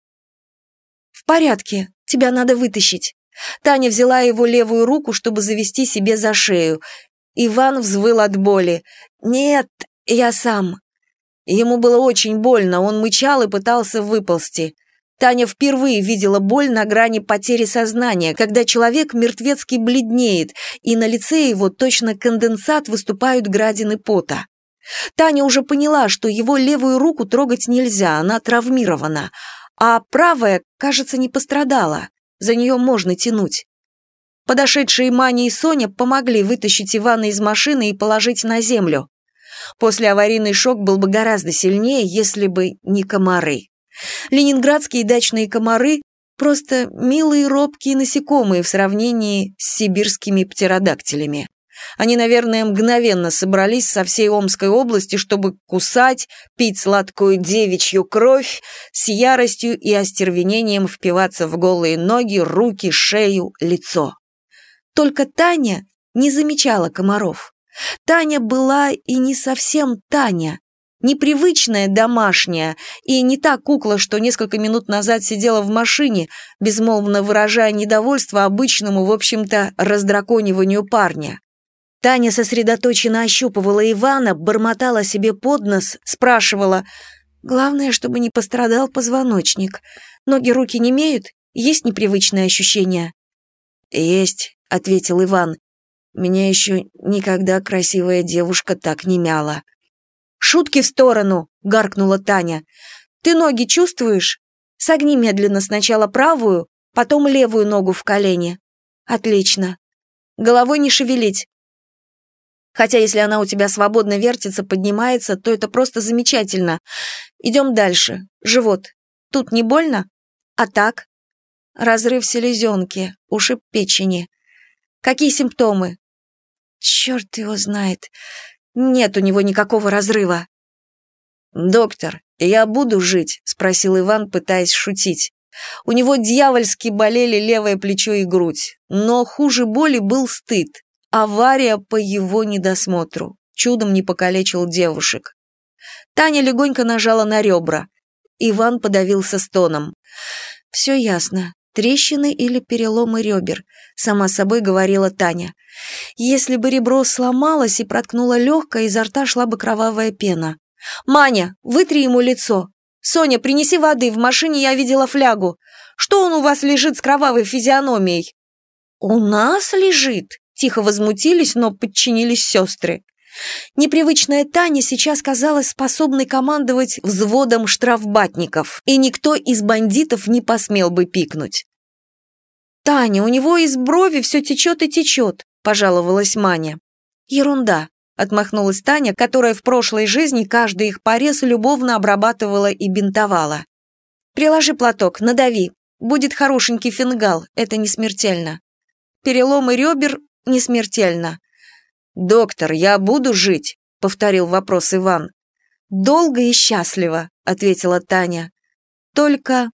«В порядке, тебя надо вытащить». Таня взяла его левую руку, чтобы завести себе за шею. Иван взвыл от боли. «Нет, я сам». Ему было очень больно, он мычал и пытался выползти. Таня впервые видела боль на грани потери сознания, когда человек мертвецки бледнеет, и на лице его точно конденсат выступают градины пота. Таня уже поняла, что его левую руку трогать нельзя, она травмирована, а правая, кажется, не пострадала, за нее можно тянуть. Подошедшие Маня и Соня помогли вытащить Ивана из машины и положить на землю. Послеаварийный шок был бы гораздо сильнее, если бы не комары. Ленинградские дачные комары – просто милые робкие насекомые в сравнении с сибирскими птеродактилями. Они, наверное, мгновенно собрались со всей Омской области, чтобы кусать, пить сладкую девичью кровь, с яростью и остервенением впиваться в голые ноги, руки, шею, лицо. Только Таня не замечала комаров. Таня была и не совсем Таня. Непривычная домашняя, и не та кукла, что несколько минут назад сидела в машине, безмолвно выражая недовольство обычному, в общем-то, раздракониванию парня. Таня сосредоточенно ощупывала Ивана, бормотала себе под нос, спрашивала: «Главное, чтобы не пострадал позвоночник. Ноги, руки немеют? Есть непривычные ощущения?» «Есть», — ответил Иван. «Меня еще никогда красивая девушка так не мяла». «Шутки в сторону!» — гаркнула Таня. «Ты ноги чувствуешь? Согни медленно сначала правую, потом левую ногу в колени. Отлично. Головой не шевелить. Хотя если она у тебя свободно вертится, поднимается, то это просто замечательно. Идем дальше. Живот. Тут не больно? А так? Разрыв селезенки, ушиб печени. Какие симптомы? Черт его знает. Нет у него никакого разрыва». «Доктор, я буду жить?» – спросил Иван, пытаясь шутить. У него дьявольски болели левое плечо и грудь, но хуже боли был стыд. Авария по его недосмотру. Чудом не покалечил девушек. Таня легонько нажала на ребра. Иван подавился стоном. «Все ясно. Трещины или переломы ребер», — сама собой говорила Таня. «Если бы ребро сломалось и проткнуло легкое, изо рта шла бы кровавая пена. Маня, вытри ему лицо. Соня, принеси воды, в машине я видела флягу. Что он у вас лежит с кровавой физиономией?» «У нас лежит?» — тихо возмутились, но подчинились сестры. Непривычная Таня сейчас казалась способной командовать взводом штрафбатников, и никто из бандитов не посмел бы пикнуть. «Таня, у него из брови все течет и течет», – пожаловалась Маня. «Ерунда», – отмахнулась Таня, которая в прошлой жизни каждый их порез любовно обрабатывала и бинтовала. «Приложи платок, надави. Будет хорошенький фингал, это не смертельно. Переломы ребер не смертельно». «Доктор, я буду жить?» — повторил вопрос Иван. «Долго и счастливо», — ответила Таня. «Только...»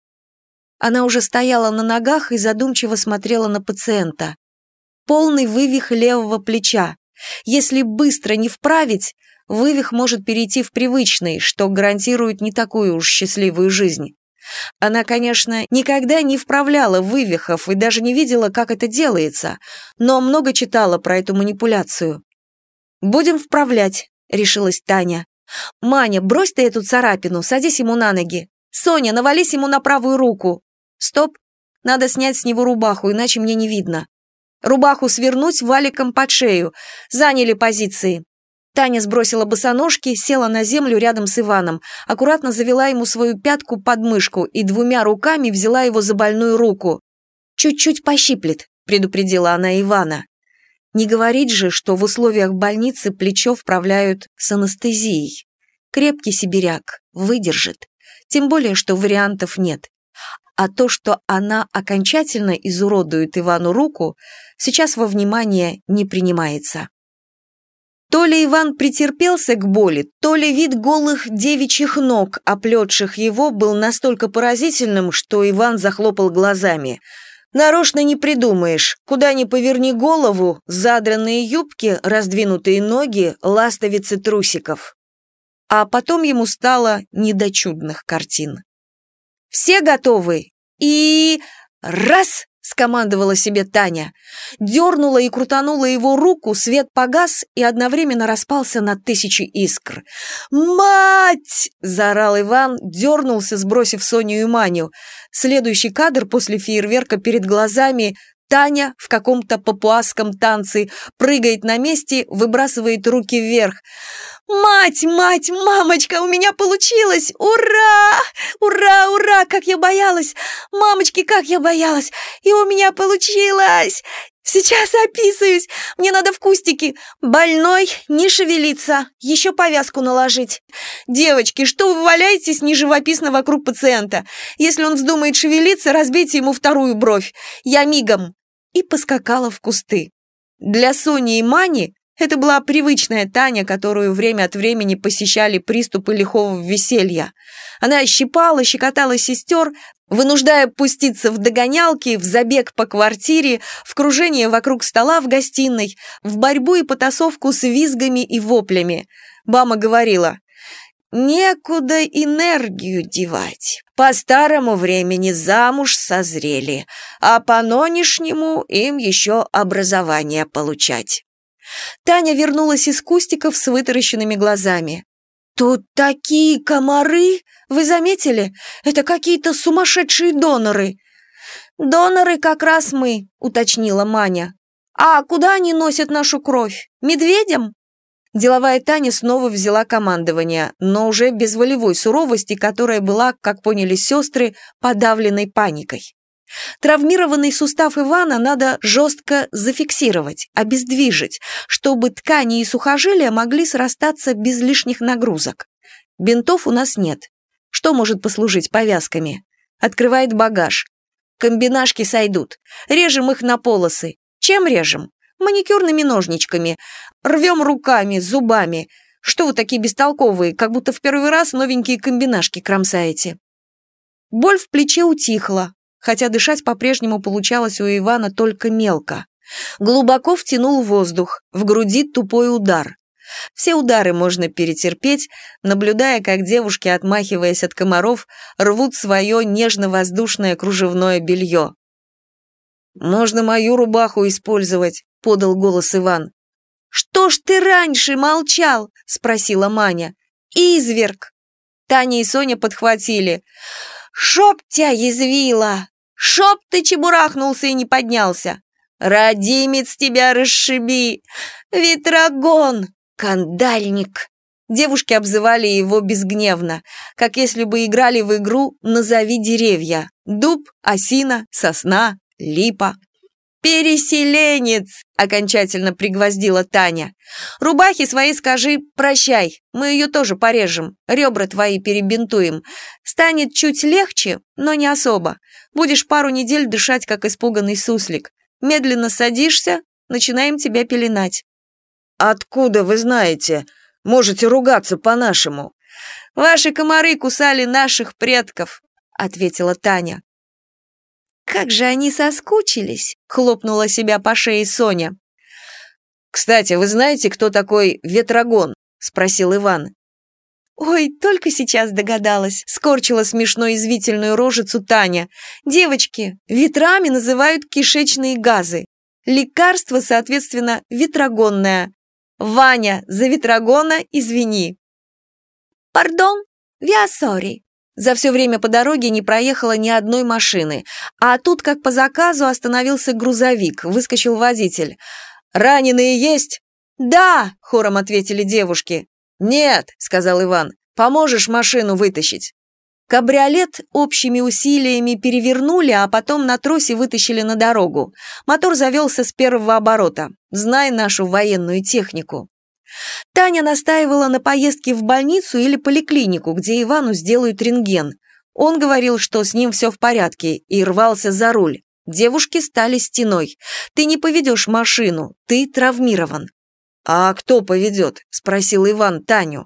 Она уже стояла на ногах и задумчиво смотрела на пациента. Полный вывих левого плеча. Если быстро не вправить, вывих может перейти в привычный, что гарантирует не такую уж счастливую жизнь. Она, конечно, никогда не вправляла вывихов и даже не видела, как это делается, но много читала про эту манипуляцию. «Будем вправлять», — решилась Таня. «Маня, брось ты эту царапину, садись ему на ноги. Соня, навались ему на правую руку. Стоп, надо снять с него рубаху, иначе мне не видно. Рубаху свернуть валиком под шею. Заняли позиции». Таня сбросила босоножки, села на землю рядом с Иваном, аккуратно завела ему свою пятку под мышку и двумя руками взяла его за больную руку. «Чуть-чуть пощиплет», — предупредила она Ивана. Не говорить же, что в условиях больницы плечо вправляют с анестезией. Крепкий сибиряк, выдержит. Тем более, что вариантов нет. А то, что она окончательно изуродует Ивану руку, сейчас во внимание не принимается. То ли Иван претерпелся к боли, то ли вид голых девичьих ног, оплетших его, был настолько поразительным, что Иван захлопал глазами. Нарочно не придумаешь. Куда ни поверни голову, задранные юбки, раздвинутые ноги, ластовицы трусиков. А потом ему стало не до чудных картин. «Все готовы?» И... раз! — скомандовала себе Таня. Дернула и крутанула его руку, свет погас и одновременно распался на тысячи искр. «Мать!» — заорал Иван, дернулся, сбросив Соню и Маню. Следующий кадр после фейерверка перед глазами. Таня в каком-то папуасском танце прыгает на месте, выбрасывает руки вверх. «Мать, мать, мамочка, у меня получилось! Ура! Ура, ура! Как я боялась! Мамочки, как я боялась! И у меня получилось! Сейчас описываюсь! Мне надо в кустики! Больной, не шевелиться! Еще повязку наложить! Девочки, что вы валяетесь неживописно вокруг пациента? Если он вздумает шевелиться, разбейте ему вторую бровь! Я мигом!» И поскакала в кусты. Для Сони и Мани это была привычная Таня, которую время от времени посещали приступы лихого веселья. Она щипала, щекотала сестер, вынуждая пуститься в догонялки, в забег по квартире, в кружение вокруг стола в гостиной, в борьбу и потасовку с визгами и воплями. Мама говорила: «Некуда энергию девать. По старому времени замуж созрели, а по нынешнему им еще образование получать». Таня вернулась из кустиков с вытаращенными глазами. «Тут такие комары! Вы заметили? Это какие-то сумасшедшие доноры!» «Доноры как раз мы», — уточнила Маня. «А куда они носят нашу кровь? Медведям?» Деловая Таня снова взяла командование, но уже без волевой суровости, которая была, как поняли сестры, подавленной паникой. Травмированный сустав Ивана надо жестко зафиксировать, обездвижить, чтобы ткани и сухожилия могли срастаться без лишних нагрузок. Бинтов у нас нет. Что может послужить повязками? Открывает багаж. Комбинашки сойдут. Режем их на полосы. Чем режем? Маникюрными ножничками. Рвем руками, зубами. Что вы такие бестолковые, как будто в первый раз новенькие комбинашки кромсаете? Боль в плече утихла, хотя дышать по-прежнему получалось у Ивана только мелко. Глубоко втянул воздух, в груди тупой удар. Все удары можно перетерпеть, наблюдая, как девушки, отмахиваясь от комаров, рвут свое нежно-воздушное кружевное белье. «Можно мою рубаху использовать», — подал голос Иван. «Что ж ты раньше молчал?» — спросила Маня. «Изверг!» Таня и Соня подхватили. «Шоп тебя язвила! Шоп ты чебурахнулся и не поднялся! Родимец тебя расшиби! Ветрогон! Кандальник!» Девушки обзывали его безгневно, как если бы играли в игру «Назови деревья» – дуб, осина, сосна, липа. «Переселенец!» – окончательно пригвоздила Таня. «Рубахе своей скажи «прощай», мы ее тоже порежем, ребра твои перебинтуем. Станет чуть легче, но не особо. Будешь пару недель дышать, как испуганный суслик. Медленно садишься, начинаем тебя пеленать». «Откуда вы знаете? Можете ругаться по-нашему». «Ваши комары кусали наших предков», — ответила Таня. «Как же они соскучились!» — хлопнула себя по шее Соня. «Кстати, вы знаете, кто такой Ветрогон?» — спросил Иван. «Ой, только сейчас догадалась», — скорчила смешно извительную рожицу Таня. «Девочки, ветрами называют кишечные газы. Лекарство, соответственно, ветрогонное. Ваня, за Ветрогона извини». «Пардон, we are sorry». За все время по дороге не проехало ни одной машины, а тут, как по заказу, остановился грузовик, выскочил водитель. «Раненые есть?» «Да», — хором ответили девушки. «Нет», — сказал Иван, — «поможешь машину вытащить». Кабриолет общими усилиями перевернули, а потом на тросе вытащили на дорогу. Мотор завелся с первого оборота. Знай нашу военную технику. Таня настаивала на поездке в больницу или поликлинику, где Ивану сделают рентген. Он говорил, что с ним все в порядке, и рвался за руль. Девушки стали стеной. «Ты не поведешь машину, ты травмирован». «А кто поведет?» – спросил Иван Таню.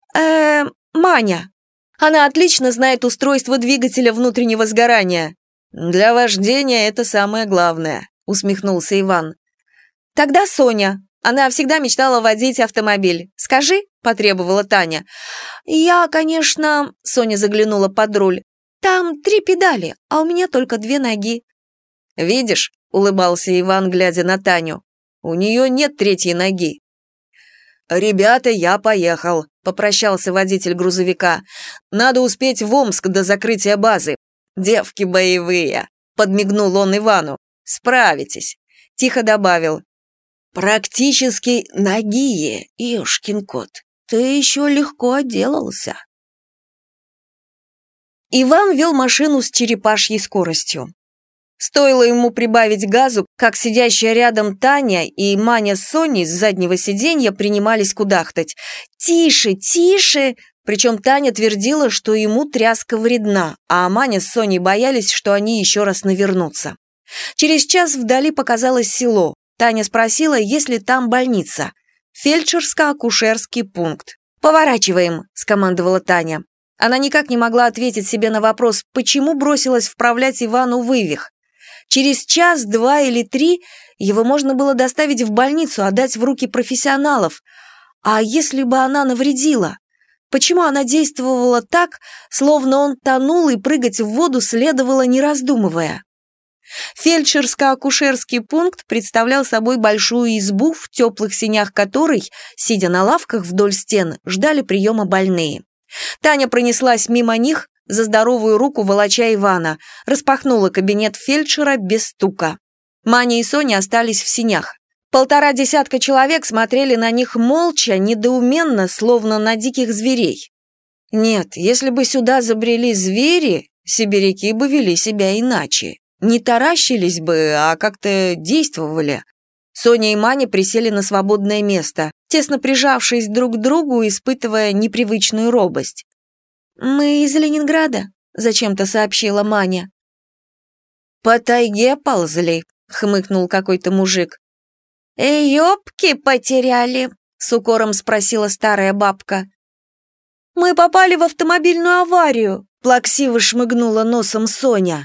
«Э, Маня. Она отлично знает устройство двигателя внутреннего сгорания». Для вождения это самое главное, усмехнулся Иван. Тогда Соня. Она всегда мечтала водить автомобиль. Скажи, потребовала Таня. Я, конечно, Соня заглянула под руль. Там три педали, а у меня только две ноги. Видишь, улыбался Иван, глядя на Таню. У нее нет третьей ноги. «Ребята, я поехал», — попрощался водитель грузовика. «Надо успеть в Омск до закрытия базы. Девки боевые», — подмигнул он Ивану. «Справитесь», — тихо добавил. «Практически нагие, ёшкин кот. Ты еще легко отделался». Иван вел машину с черепашьей скоростью. Стоило ему прибавить газу, как сидящая рядом Таня и Маня с Соней с заднего сиденья принимались кудахтать. «Тише, тише!» Причем Таня твердила, что ему тряска вредна, а Маня с Соней боялись, что они еще раз навернутся. Через час вдали показалось село. Таня спросила, есть ли там больница. Фельдшерско-акушерский пункт. «Поворачиваем», — скомандовала Таня. Она никак не могла ответить себе на вопрос, почему бросилась вправлять Ивану вывих. Через час, два или три его можно было доставить в больницу, отдать в руки профессионалов. А если бы она навредила? Почему она действовала так, словно он тонул и прыгать в воду следовало, не раздумывая? Фельдшерско-акушерский пункт представлял собой большую избу, в теплых сенях которой, сидя на лавках вдоль стен, ждали приема больные. Таня пронеслась мимо них, за здоровую руку волоча Ивана, распахнула кабинет фельдшера без стука. Маня и Соня остались в сенях. Полтора десятка человек смотрели на них молча, недоуменно, словно на диких зверей. Нет, если бы сюда забрели звери, сибиряки бы вели себя иначе. Не таращились бы, а как-то действовали. Соня и Маня присели на свободное место, тесно прижавшись друг к другу, испытывая непривычную робость. «Мы из Ленинграда», — зачем-то сообщила Маня. «По тайге ползли», — хмыкнул какой-то мужик. «Эй, ёбки потеряли?» — с укором спросила старая бабка. «Мы попали в автомобильную аварию», — плаксиво шмыгнула носом Соня.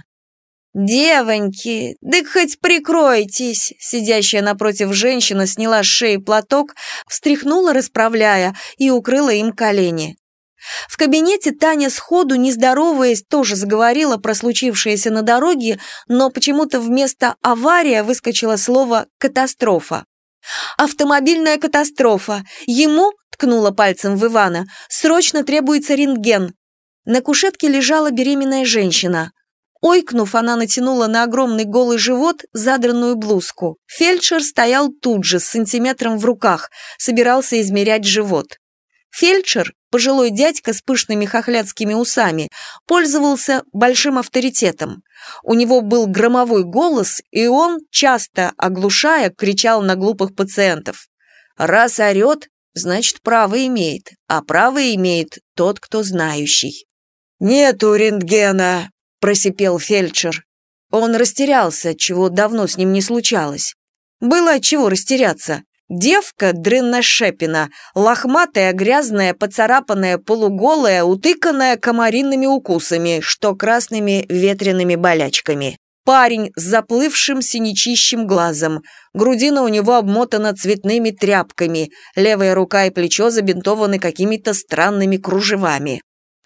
«Девоньки, да хоть прикройтесь!» Сидящая напротив женщина сняла с шеи платок, встряхнула, расправляя, и укрыла им колени. В кабинете Таня сходу, не здороваясь, тоже заговорила про случившееся на дороге, но почему-то вместо «авария» выскочило слово «катастрофа». «Автомобильная катастрофа! Ему, — ткнула пальцем в Ивана, — срочно требуется рентген!» На кушетке лежала беременная женщина. Ойкнув, она натянула на огромный голый живот задранную блузку. Фельдшер стоял тут же, с сантиметром в руках, собирался измерять живот. Фельдшер, пожилой дядька с пышными хохлядскими усами, пользовался большим авторитетом. У него был громовой голос, и он, часто оглушая, кричал на глупых пациентов. «Раз орет, значит, право имеет, а право имеет тот, кто знающий». «Нету рентгена», — просипел фельдшер. Он растерялся, чего давно с ним не случалось. Было от чего растеряться. Девка дрынношепина, лохматая, грязная, поцарапанная, полуголая, утыканная комариными укусами, что красными ветреными болячками. Парень с заплывшим синячищим глазом. Грудина у него обмотана цветными тряпками, левая рука и плечо забинтованы какими-то странными кружевами.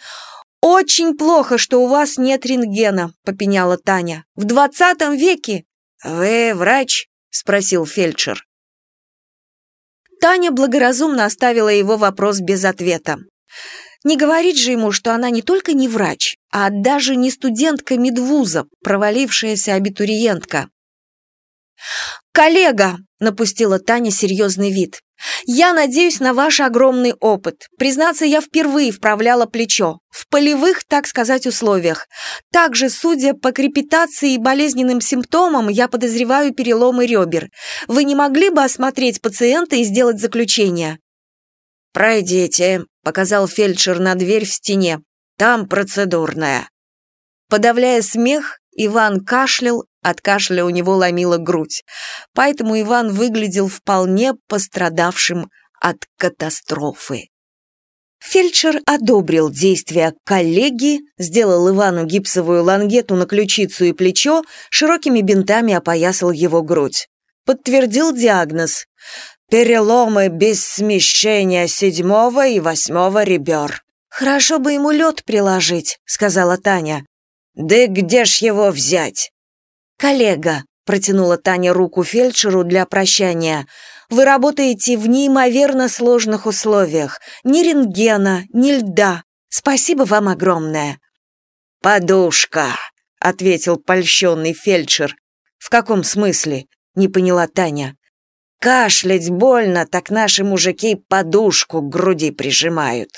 «Очень плохо, что у вас нет рентгена», — попеняла Таня. «В двадцатом веке...» «Вы врач?» — спросил фельдшер. Таня благоразумно оставила его вопрос без ответа. Не говорить же ему, что она не только не врач, а даже не студентка медвуза, провалившаяся абитуриентка. «Коллега», — напустила Таня серьезный вид, — «я надеюсь на ваш огромный опыт. Признаться, я впервые вправляла плечо. В полевых, так сказать, условиях. Также, судя по крепитации и болезненным симптомам, я подозреваю переломы ребер. Вы не могли бы осмотреть пациента и сделать заключение?» «Пройдите», — показал фельдшер на дверь в стене. «Там процедурная». Подавляя смех, Иван кашлял, от кашля у него ломила грудь. Поэтому Иван выглядел вполне пострадавшим от катастрофы. Фельдшер одобрил действия коллеги, сделал Ивану гипсовую лангету на ключицу и плечо, широкими бинтами опоясал его грудь. Подтвердил диагноз: переломы без смещения седьмого и восьмого ребер. «Хорошо бы ему лед приложить», — сказала Таня. «Да где ж его взять?» «Коллега», — протянула Таня руку фельдшеру для прощания, «вы работаете в неимоверно сложных условиях. Ни рентгена, ни льда. Спасибо вам огромное». «Подушка», — ответил польщенный фельдшер. «В каком смысле?» — не поняла Таня. «Кашлять больно, так наши мужики подушку к груди прижимают».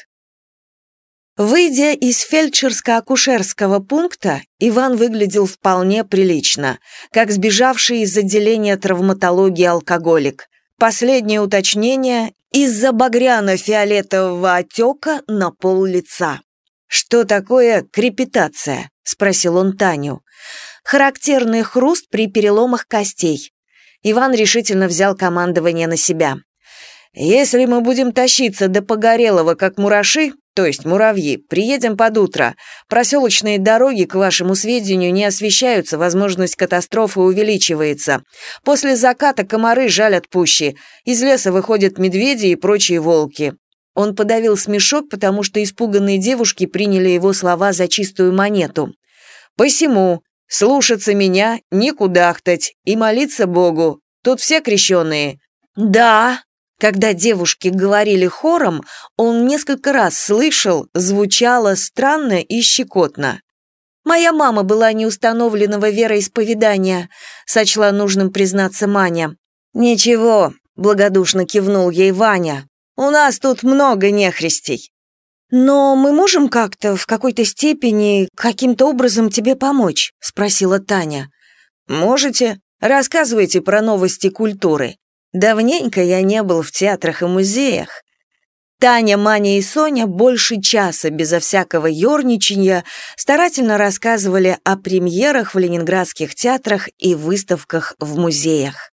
Выйдя из фельдшерско-акушерского пункта, Иван выглядел вполне прилично, как сбежавший из отделения травматологии алкоголик. Последнее уточнение – из-за багряно-фиолетового отека на пол лица. «Что такое крепитация?» – спросил он Таню. «Характерный хруст при переломах костей». Иван решительно взял командование на себя. «Если мы будем тащиться до Погорелого, как мураши, то есть муравьи, приедем под утро. Проселочные дороги, к вашему сведению, не освещаются, возможность катастрофы увеличивается. После заката комары жалят пуще. Из леса выходят медведи и прочие волки». Он подавил смешок, потому что испуганные девушки приняли его слова за чистую монету. «Посему слушаться меня, не кудахтать и молиться Богу. Тут все крещеные?» «Да». Когда девушки говорили хором, он несколько раз слышал, звучало странно и щекотно. «Моя мама была неустановленного вероисповедания», — сочла нужным признаться Маня. «Ничего», — благодушно кивнул ей Ваня, — «у нас тут много нехристей». «Но мы можем как-то, в какой-то степени, каким-то образом тебе помочь?» — спросила Таня. «Можете. Рассказывайте про новости культуры. Давненько я не был в театрах и музеях». Таня, Маня и Соня больше часа безо всякого ерничанья старательно рассказывали о премьерах в ленинградских театрах и выставках в музеях.